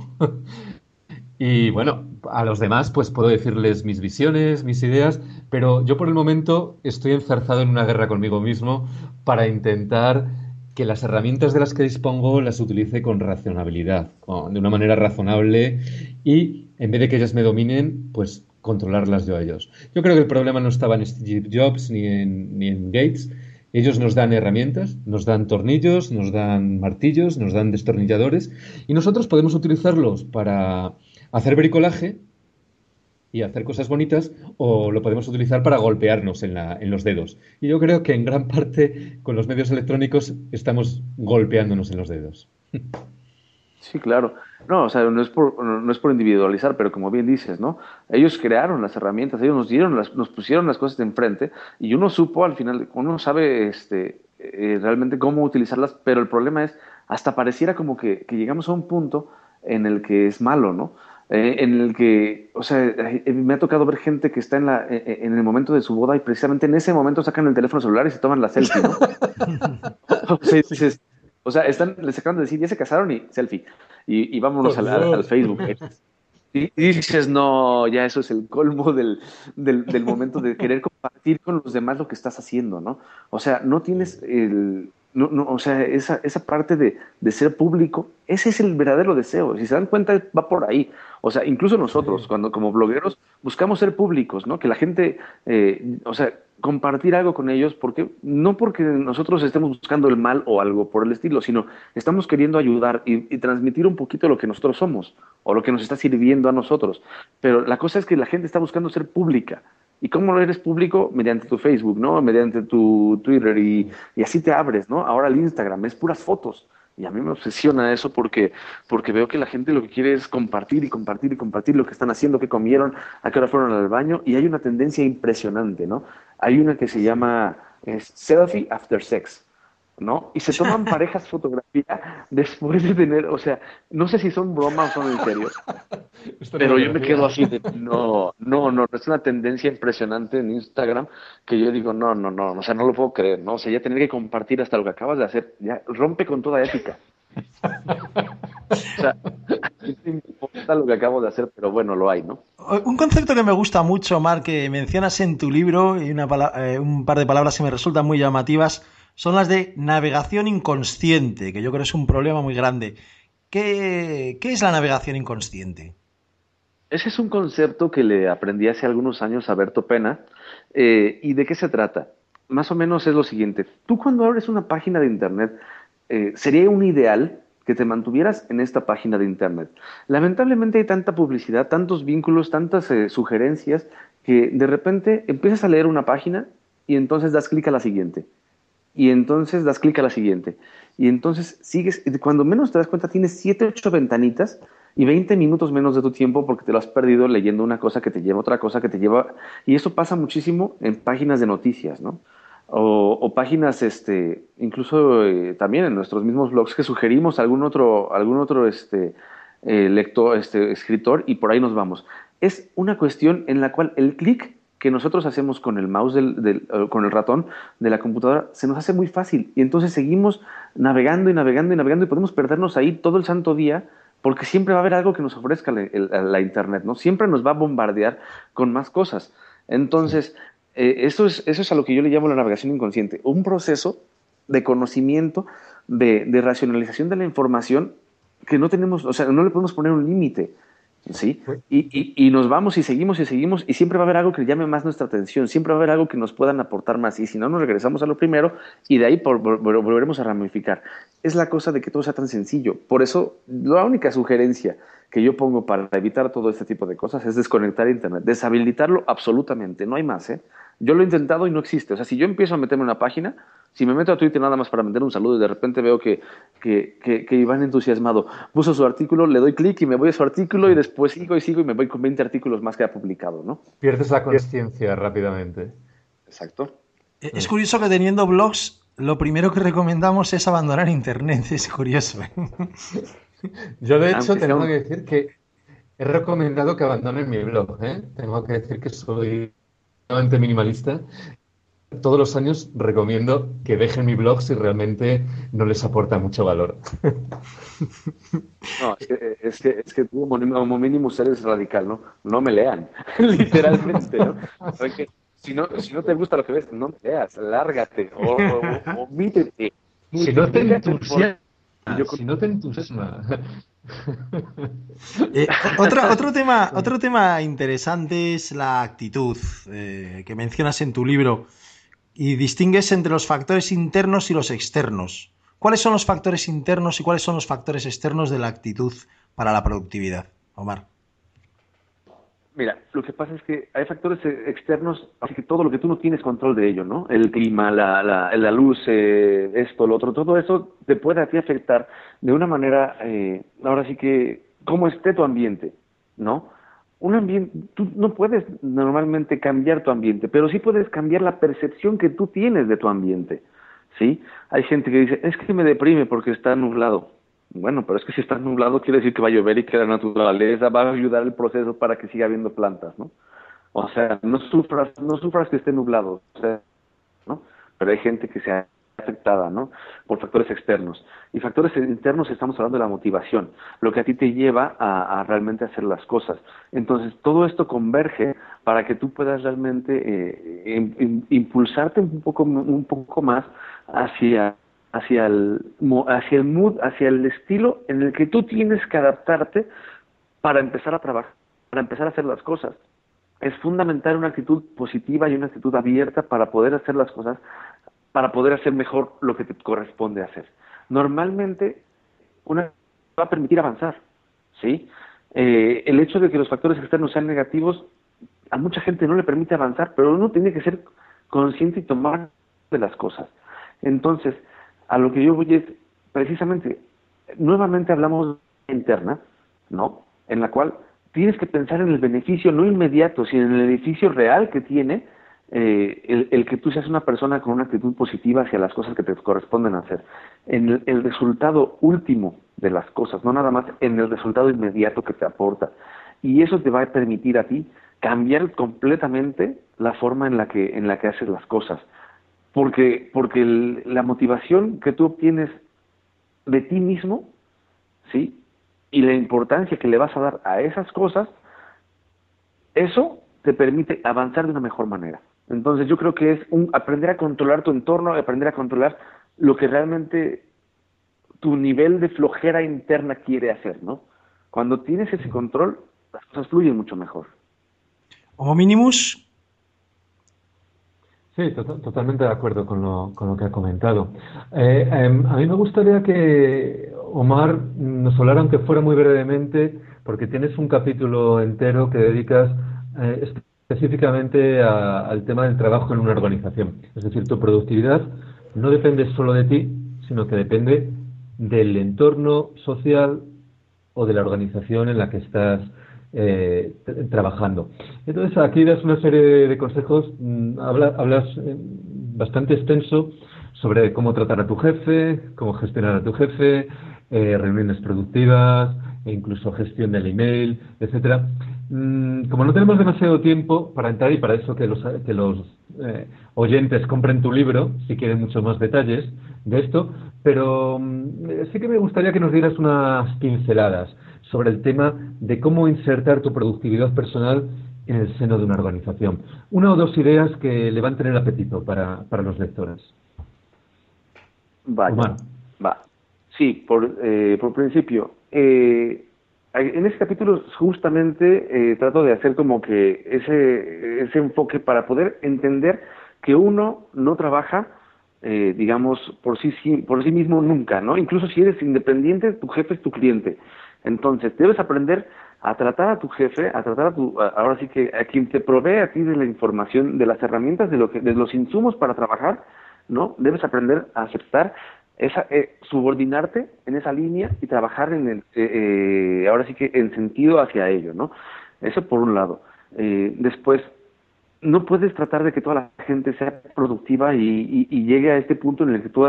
y bueno, a los demás pues puedo decirles mis visiones, mis ideas, pero yo por el momento estoy enzarzado en una guerra conmigo mismo para intentar que las herramientas de las que dispongo las utilice con racionalidad, de una manera razonable y en vez de que ellas me dominen, pues controlarlas yo a ellos. Yo creo que el problema no estaba en Steve Jobs ni en Gates. Ellos nos dan herramientas, nos dan tornillos, nos dan martillos, nos dan destornilladores y nosotros podemos utilizarlos para hacer bricolaje y hacer cosas bonitas o lo podemos utilizar para golpearnos en los dedos. Y yo creo que en gran parte con los medios electrónicos estamos golpeándonos en los dedos. Sí, claro. No, o sea, no es por individualizar, pero como bien dices, ¿no? Ellos crearon las herramientas, ellos nos pusieron las cosas enfrente y uno supo al final, uno sabe realmente cómo utilizarlas, pero el problema es, hasta pareciera como que llegamos a un punto en el que es malo, ¿no? En el que, o sea, me ha tocado ver gente que está en el momento de su boda y precisamente en ese momento sacan el teléfono celular y se toman la selfie, ¿no? O sea, dices, o sea, les acaban de decir, ya se casaron y selfie. Y vámonos Por al Dios. Facebook. Y dices, no, ya eso es el colmo del momento de querer compartir con los demás lo que estás haciendo, ¿no? O sea, no tienes o sea, esa parte de ser público, ese es el verdadero deseo. Si se dan cuenta, va por ahí. O sea, incluso nosotros, Sí. cuando como blogueros, buscamos ser públicos, ¿no? Que la gente, o sea, compartir algo con ellos, no porque nosotros estemos buscando el mal o algo por el estilo, sino estamos queriendo ayudar y transmitir un poquito lo que nosotros somos o lo que nos está sirviendo a nosotros. Pero la cosa es que la gente está buscando ser pública. ¿Y cómo lo eres público? Mediante tu Facebook, ¿no? Mediante tu Twitter y así te abres, ¿no? Ahora el Instagram es puras fotos. Y a mí me obsesiona eso porque veo que la gente lo que quiere es compartir y compartir y compartir lo que están haciendo, qué comieron, a qué hora fueron al baño. Y hay una tendencia impresionante, ¿no? Hay una que se llama selfie after sex, ¿no? Y se toman parejas fotografía después de tener, o sea, no sé si son bromas o son en serio, Esto no me pero lo yo me quedo conocía. así de, no, no, no, es una tendencia impresionante en Instagram que yo digo, no, no, no, o sea, no lo puedo creer, ¿no? O sea, ya tener que compartir hasta lo que acabas de hacer, ya rompe con toda ética. O sea, no te importa lo que acabo de hacer, pero bueno, lo hay, ¿no? Un concepto que me gusta mucho, Marc, que mencionas en tu libro y un par de palabras que me resultan muy llamativas, son las de navegación inconsciente, que yo creo es un problema muy grande. ¿Qué es la navegación inconsciente? Ese es un concepto que le aprendí hace algunos años a Berto Pena. ¿Y de qué se trata? Más o menos es lo siguiente. Tú cuando abres una página de Internet, sería un ideal que te mantuvieras en esta página de Internet. Lamentablemente hay tanta publicidad, tantos vínculos, tantas sugerencias, que de repente empiezas a leer una página y entonces das clic a la siguiente. Y entonces das clic a la siguiente. Y entonces sigues, y cuando menos te das cuenta, tienes 7, 8 ventanitas y 20 minutos menos de tu tiempo porque te lo has perdido leyendo una cosa que te lleva a otra cosa que te lleva. Y eso pasa muchísimo en páginas de noticias, ¿no? O páginas, incluso también en nuestros mismos blogs que sugerimos algún otro lector, escritor, y por ahí nos vamos. Es una cuestión en la cual el clic que nosotros hacemos con el mouse con el ratón de la computadora se nos hace muy fácil y entonces seguimos navegando y navegando y navegando y podemos perdernos ahí todo el santo día porque siempre va a haber algo que nos ofrezca la internet, ¿no? Siempre nos va a bombardear con más cosas. Sí. Entonces, eso es a lo que yo le llamo la navegación inconsciente, un proceso de conocimiento de racionalización de la información que no tenemos, o sea, no le podemos poner un límite, ¿sí? Y nos vamos y seguimos y siempre va a haber algo que llame más nuestra atención, siempre va a haber algo que nos puedan aportar más, y si no, nos regresamos a lo primero y de ahí volveremos a ramificar. Es la cosa de que todo sea tan sencillo. Por eso, la única sugerencia que yo pongo para evitar todo este tipo de cosas es desconectar Internet, deshabilitarlo absolutamente, no hay más, ¿eh? Yo lo he intentado y no existe. O sea, si yo empiezo a meterme en una página, si me meto a Twitter nada más para meter un saludo y de repente veo que Iván entusiasmado puso su artículo, le doy clic y me voy a su artículo y después sigo y me voy con 20 artículos más que ha publicado, ¿no? Pierdes la conciencia rápidamente. Exacto. Es curioso que teniendo blogs, lo primero que recomendamos es abandonar Internet. Es curioso. Yo, de hecho, tengo que decir que he recomendado que abandonen mi blog, ¿eh? Tengo que decir que soy extremadamente minimalista. Todos los años recomiendo que dejen mi blog si realmente no les aporta mucho valor. No, es que tú como mínimo eres radical, ¿no? No me lean, literalmente, ¿no? Porque si no te gusta lo que ves, no me leas, lárgate o omítete. Si no te entusiasma, si no te entusiasma. Otro tema interesante es la actitud que mencionas en tu libro y distingues entre los factores internos y los externos. ¿Cuáles son los factores internos y cuáles son los factores externos de la actitud para la productividad, Omar? Mira, lo que pasa es que hay factores externos, así que todo lo que tú no tienes control de ello, ¿no? El clima, la luz, esto, lo otro, todo eso te puede a ti afectar de una manera, ahora sí que, cómo esté tu ambiente, ¿no? Un ambiente, tú no puedes normalmente cambiar tu ambiente, pero sí puedes cambiar la percepción que tú tienes de tu ambiente, ¿sí? Hay gente que dice, es que me deprime porque está nublado. Bueno, pero es que si está nublado quiere decir que va a llover y que la naturaleza va a ayudar el proceso para que siga habiendo plantas, ¿no? O sea, no sufras que esté nublado, o sea, ¿no? Pero hay gente que se ha afectada, ¿no? Por factores externos. Y factores internos estamos hablando de la motivación, lo que a ti te lleva a realmente hacer las cosas. Entonces, todo esto converge para que tú puedas realmente impulsarte un poco más hacia el mood, hacia el estilo en el que tú tienes que adaptarte para empezar a trabajar, para empezar a hacer las cosas. Es fundamental una actitud positiva y una actitud abierta para poder hacer las cosas, para poder hacer mejor lo que te corresponde hacer. Normalmente, una va a permitir avanzar, ¿sí? El hecho de que los factores externos sean negativos, a mucha gente no le permite avanzar, pero uno tiene que ser consciente y tomar de las cosas. Entonces, a lo que yo voy es, precisamente, nuevamente hablamos de interna, ¿no? En la cual tienes que pensar en el beneficio no inmediato, sino en el beneficio real que tiene el que tú seas una persona con una actitud positiva hacia las cosas que te corresponden hacer. En el resultado último de las cosas, no nada más en el resultado inmediato que te aporta. Y eso te va a permitir a ti cambiar completamente la forma en la que haces las cosas. Porque la motivación que tú obtienes de ti mismo, ¿sí? Y la importancia que le vas a dar a esas cosas, eso te permite avanzar de una mejor manera. Entonces yo creo que es aprender a controlar tu entorno, aprender a controlar lo que realmente tu nivel de flojera interna quiere hacer, ¿no? Cuando tienes ese control, las cosas fluyen mucho mejor. Homo minimus. Sí, totalmente de acuerdo con lo que ha comentado. A mí me gustaría que Omar nos hablara, aunque fuera muy brevemente, porque tienes un capítulo entero que dedicas específicamente al tema del trabajo en una organización. Es decir, tu productividad no depende solo de ti, sino que depende del entorno social o de la organización en la que estás trabajando. Entonces, aquí das una serie de consejos, hablas bastante extenso sobre cómo tratar a tu jefe, cómo gestionar a tu jefe, reuniones productivas, e incluso gestión del email, etcétera. Como no tenemos demasiado tiempo para entrar, y para eso que los oyentes compren tu libro, si quieren muchos más detalles de esto, pero sí que me gustaría que nos dieras unas pinceladas sobre el tema de cómo insertar tu productividad personal en el seno de una organización. Una o dos ideas que levanten el apetito para los lectores. Vaya, Omar. va. Sí, por principio. En este capítulo justamente trato de hacer como que ese enfoque para poder entender que uno no trabaja, digamos, por sí mismo nunca, ¿no? Incluso si eres independiente, tu jefe es tu cliente. Entonces, debes aprender a tratar a tu jefe, a tratar ahora sí que a quien te provee a ti de la información, de las herramientas, de los insumos para trabajar, ¿no? Debes aprender a aceptar subordinarte en esa línea y trabajar ahora sí que en sentido hacia ello, ¿no? Eso por un lado. Después, no puedes tratar de que toda la gente sea productiva y llegue a este punto en el que tú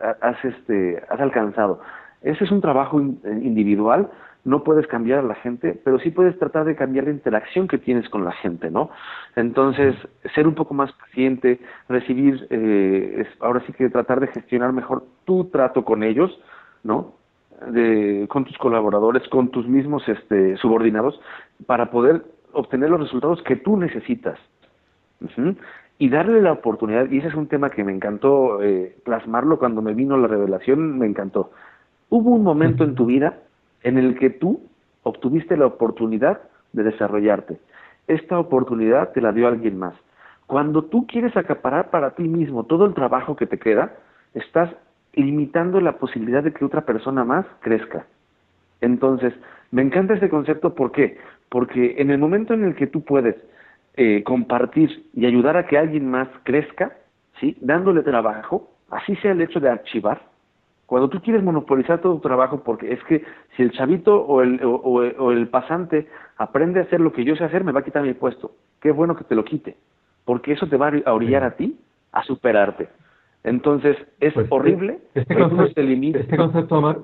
has alcanzado. Ese es un trabajo individual, no puedes cambiar a la gente, pero sí puedes tratar de cambiar la interacción que tienes con la gente, ¿no? Entonces, ser un poco más paciente, recibir, ahora sí que tratar de gestionar mejor tu trato con ellos, ¿no? Con tus colaboradores, con tus mismos subordinados, para poder obtener los resultados que tú necesitas. Ujú. Y darle la oportunidad, y ese es un tema que me encantó plasmarlo cuando me vino la revelación, me encantó. Hubo un momento en tu vida en el que tú obtuviste la oportunidad de desarrollarte. Esta oportunidad te la dio alguien más. Cuando tú quieres acaparar para ti mismo todo el trabajo que te queda, estás limitando la posibilidad de que otra persona más crezca. Entonces, me encanta este concepto, ¿por qué? Porque en el momento en el que tú puedes compartir y ayudar a que alguien más crezca, ¿sí? Dándole trabajo, así sea el hecho de archivar. Cuando tú quieres monopolizar todo tu trabajo, porque es que si el chavito o el pasante aprende a hacer lo que yo sé hacer, me va a quitar mi puesto. Qué bueno que te lo quite, porque eso te va a orillar Sí. a ti a superarte. Entonces, es Pues horrible este que tú no concepto, te limites. este concepto, Omar,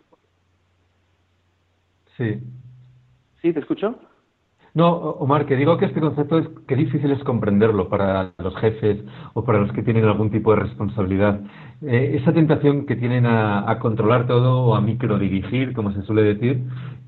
sí. ¿Sí, te escucho? No, Omar, que digo que este concepto es que difícil es comprenderlo para los jefes o para los que tienen algún tipo de responsabilidad. Esa tentación que tienen a controlar todo o a microdirigir, como se suele decir,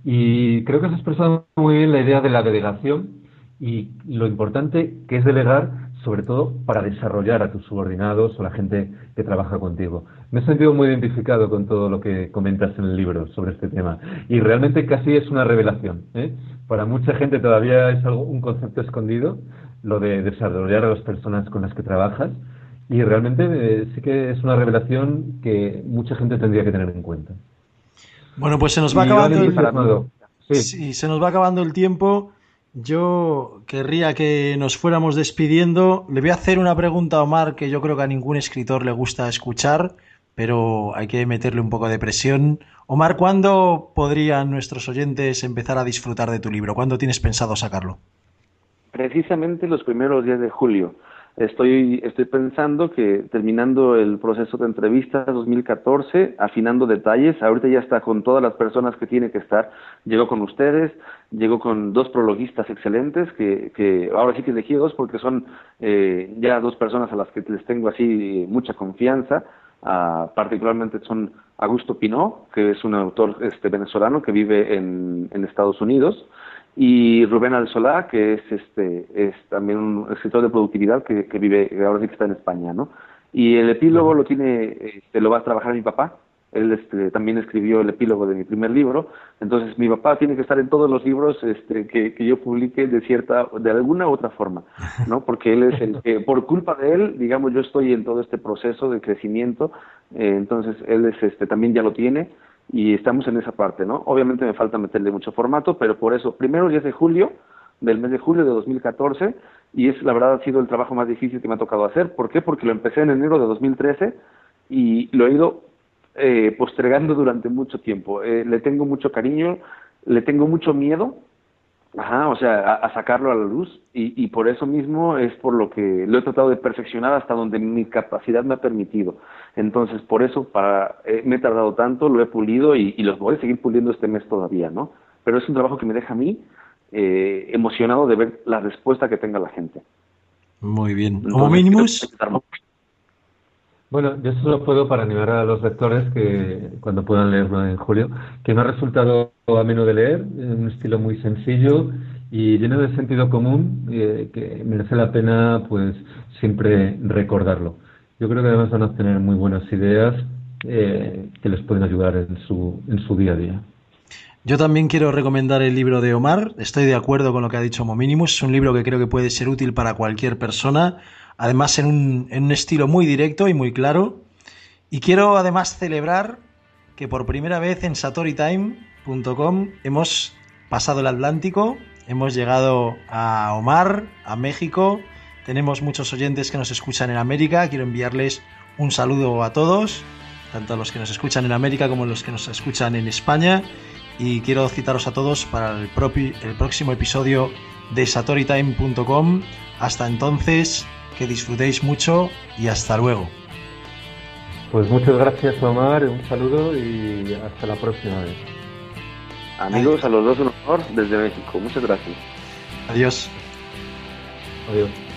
y creo que has expresado muy bien la idea de la delegación y lo importante que es delegar, sobre todo para desarrollar a tus subordinados o la gente que trabaja contigo. Me he sentido muy identificado con todo lo que comentas en el libro sobre este tema y realmente casi es una revelación, ¿eh? Para mucha gente todavía es un concepto escondido, lo de desarrollar a las personas con las que trabajas, y realmente sí que es una revelación que mucha gente tendría que tener en cuenta. Bueno, pues se nos va Y yo han acabando Para mí. entusiasmado. Sí, sí, se nos va acabando el tiempo. Yo querría que nos fuéramos despidiendo. Le voy a hacer una pregunta a Omar que yo creo que a ningún escritor le gusta escuchar, pero hay que meterle un poco de presión. Omar, ¿cuándo podrían nuestros oyentes empezar a disfrutar de tu libro? ¿Cuándo tienes pensado sacarlo? Precisamente los primeros días de julio. Estoy pensando que terminando el proceso de entrevistas 2014, afinando detalles, ahorita ya está con todas las personas que tiene que estar. Llegó con ustedes, llegó con dos prologuistas excelentes, que ahora sí que elegí dos porque son ya dos personas a las que les tengo así mucha confianza. Particularmente son Augusto Pinot, que es un autor venezolano que vive en Estados Unidos, y Rubén Alsolá, que es también un escritor de productividad que vive, ahora sí que está en España, ¿no? Y el epílogo lo va a trabajar mi papá. Él también escribió el epílogo de mi primer libro. Entonces mi papá tiene que estar en todos los libros que yo publique de alguna u otra forma, ¿no? Porque él es el que, por culpa de él, digamos, yo estoy en todo este proceso de crecimiento. Entonces él también ya lo tiene y estamos en esa parte, ¿no? Obviamente me falta meterle mucho formato, pero por eso, primeros días de julio, del mes de julio de 2014, y la verdad ha sido el trabajo más difícil que me ha tocado hacer. ¿Por qué? Porque lo empecé en enero de 2013 y lo he ido postergando durante mucho tiempo. Le tengo mucho cariño, le tengo mucho miedo, o sea, a sacarlo a la luz, y por eso mismo es por lo que lo he tratado de perfeccionar hasta donde mi capacidad me ha permitido. Entonces, por eso me he tardado tanto, lo he pulido y los voy a seguir puliendo este mes todavía, ¿no? Pero es un trabajo que me deja a mí emocionado de ver la respuesta que tenga la gente. Muy bien. ¿Homo Entonces, creo que hay minimus? que estar muy- bueno, yo solo puedo para animar a los lectores que cuando puedan leerlo en julio, que me ha resultado ameno de leer, en un estilo muy sencillo y lleno de sentido común, que merece la pena pues siempre recordarlo. Yo creo que además van a obtener muy buenas ideas que les pueden ayudar en su día a día. Yo también quiero recomendar el libro de Omar. Estoy de acuerdo con lo que ha dicho Mominimus. Es un libro que creo que puede ser útil para cualquier persona, además en un estilo muy directo y muy claro. Y quiero además celebrar que por primera vez en satoritime.com hemos pasado el Atlántico, hemos llegado a Omar, a México. Tenemos muchos oyentes que nos escuchan en América. Quiero enviarles un saludo a todos, tanto a los que nos escuchan en América como a los que nos escuchan en España. Y quiero citaros a todos para el próximo episodio de satoritime.com. Hasta entonces, que disfrutéis mucho y hasta luego. Pues muchas gracias, Omar, un saludo y hasta la próxima vez. Amigos, a los dos un honor desde México. Muchas gracias. Adiós. Adiós.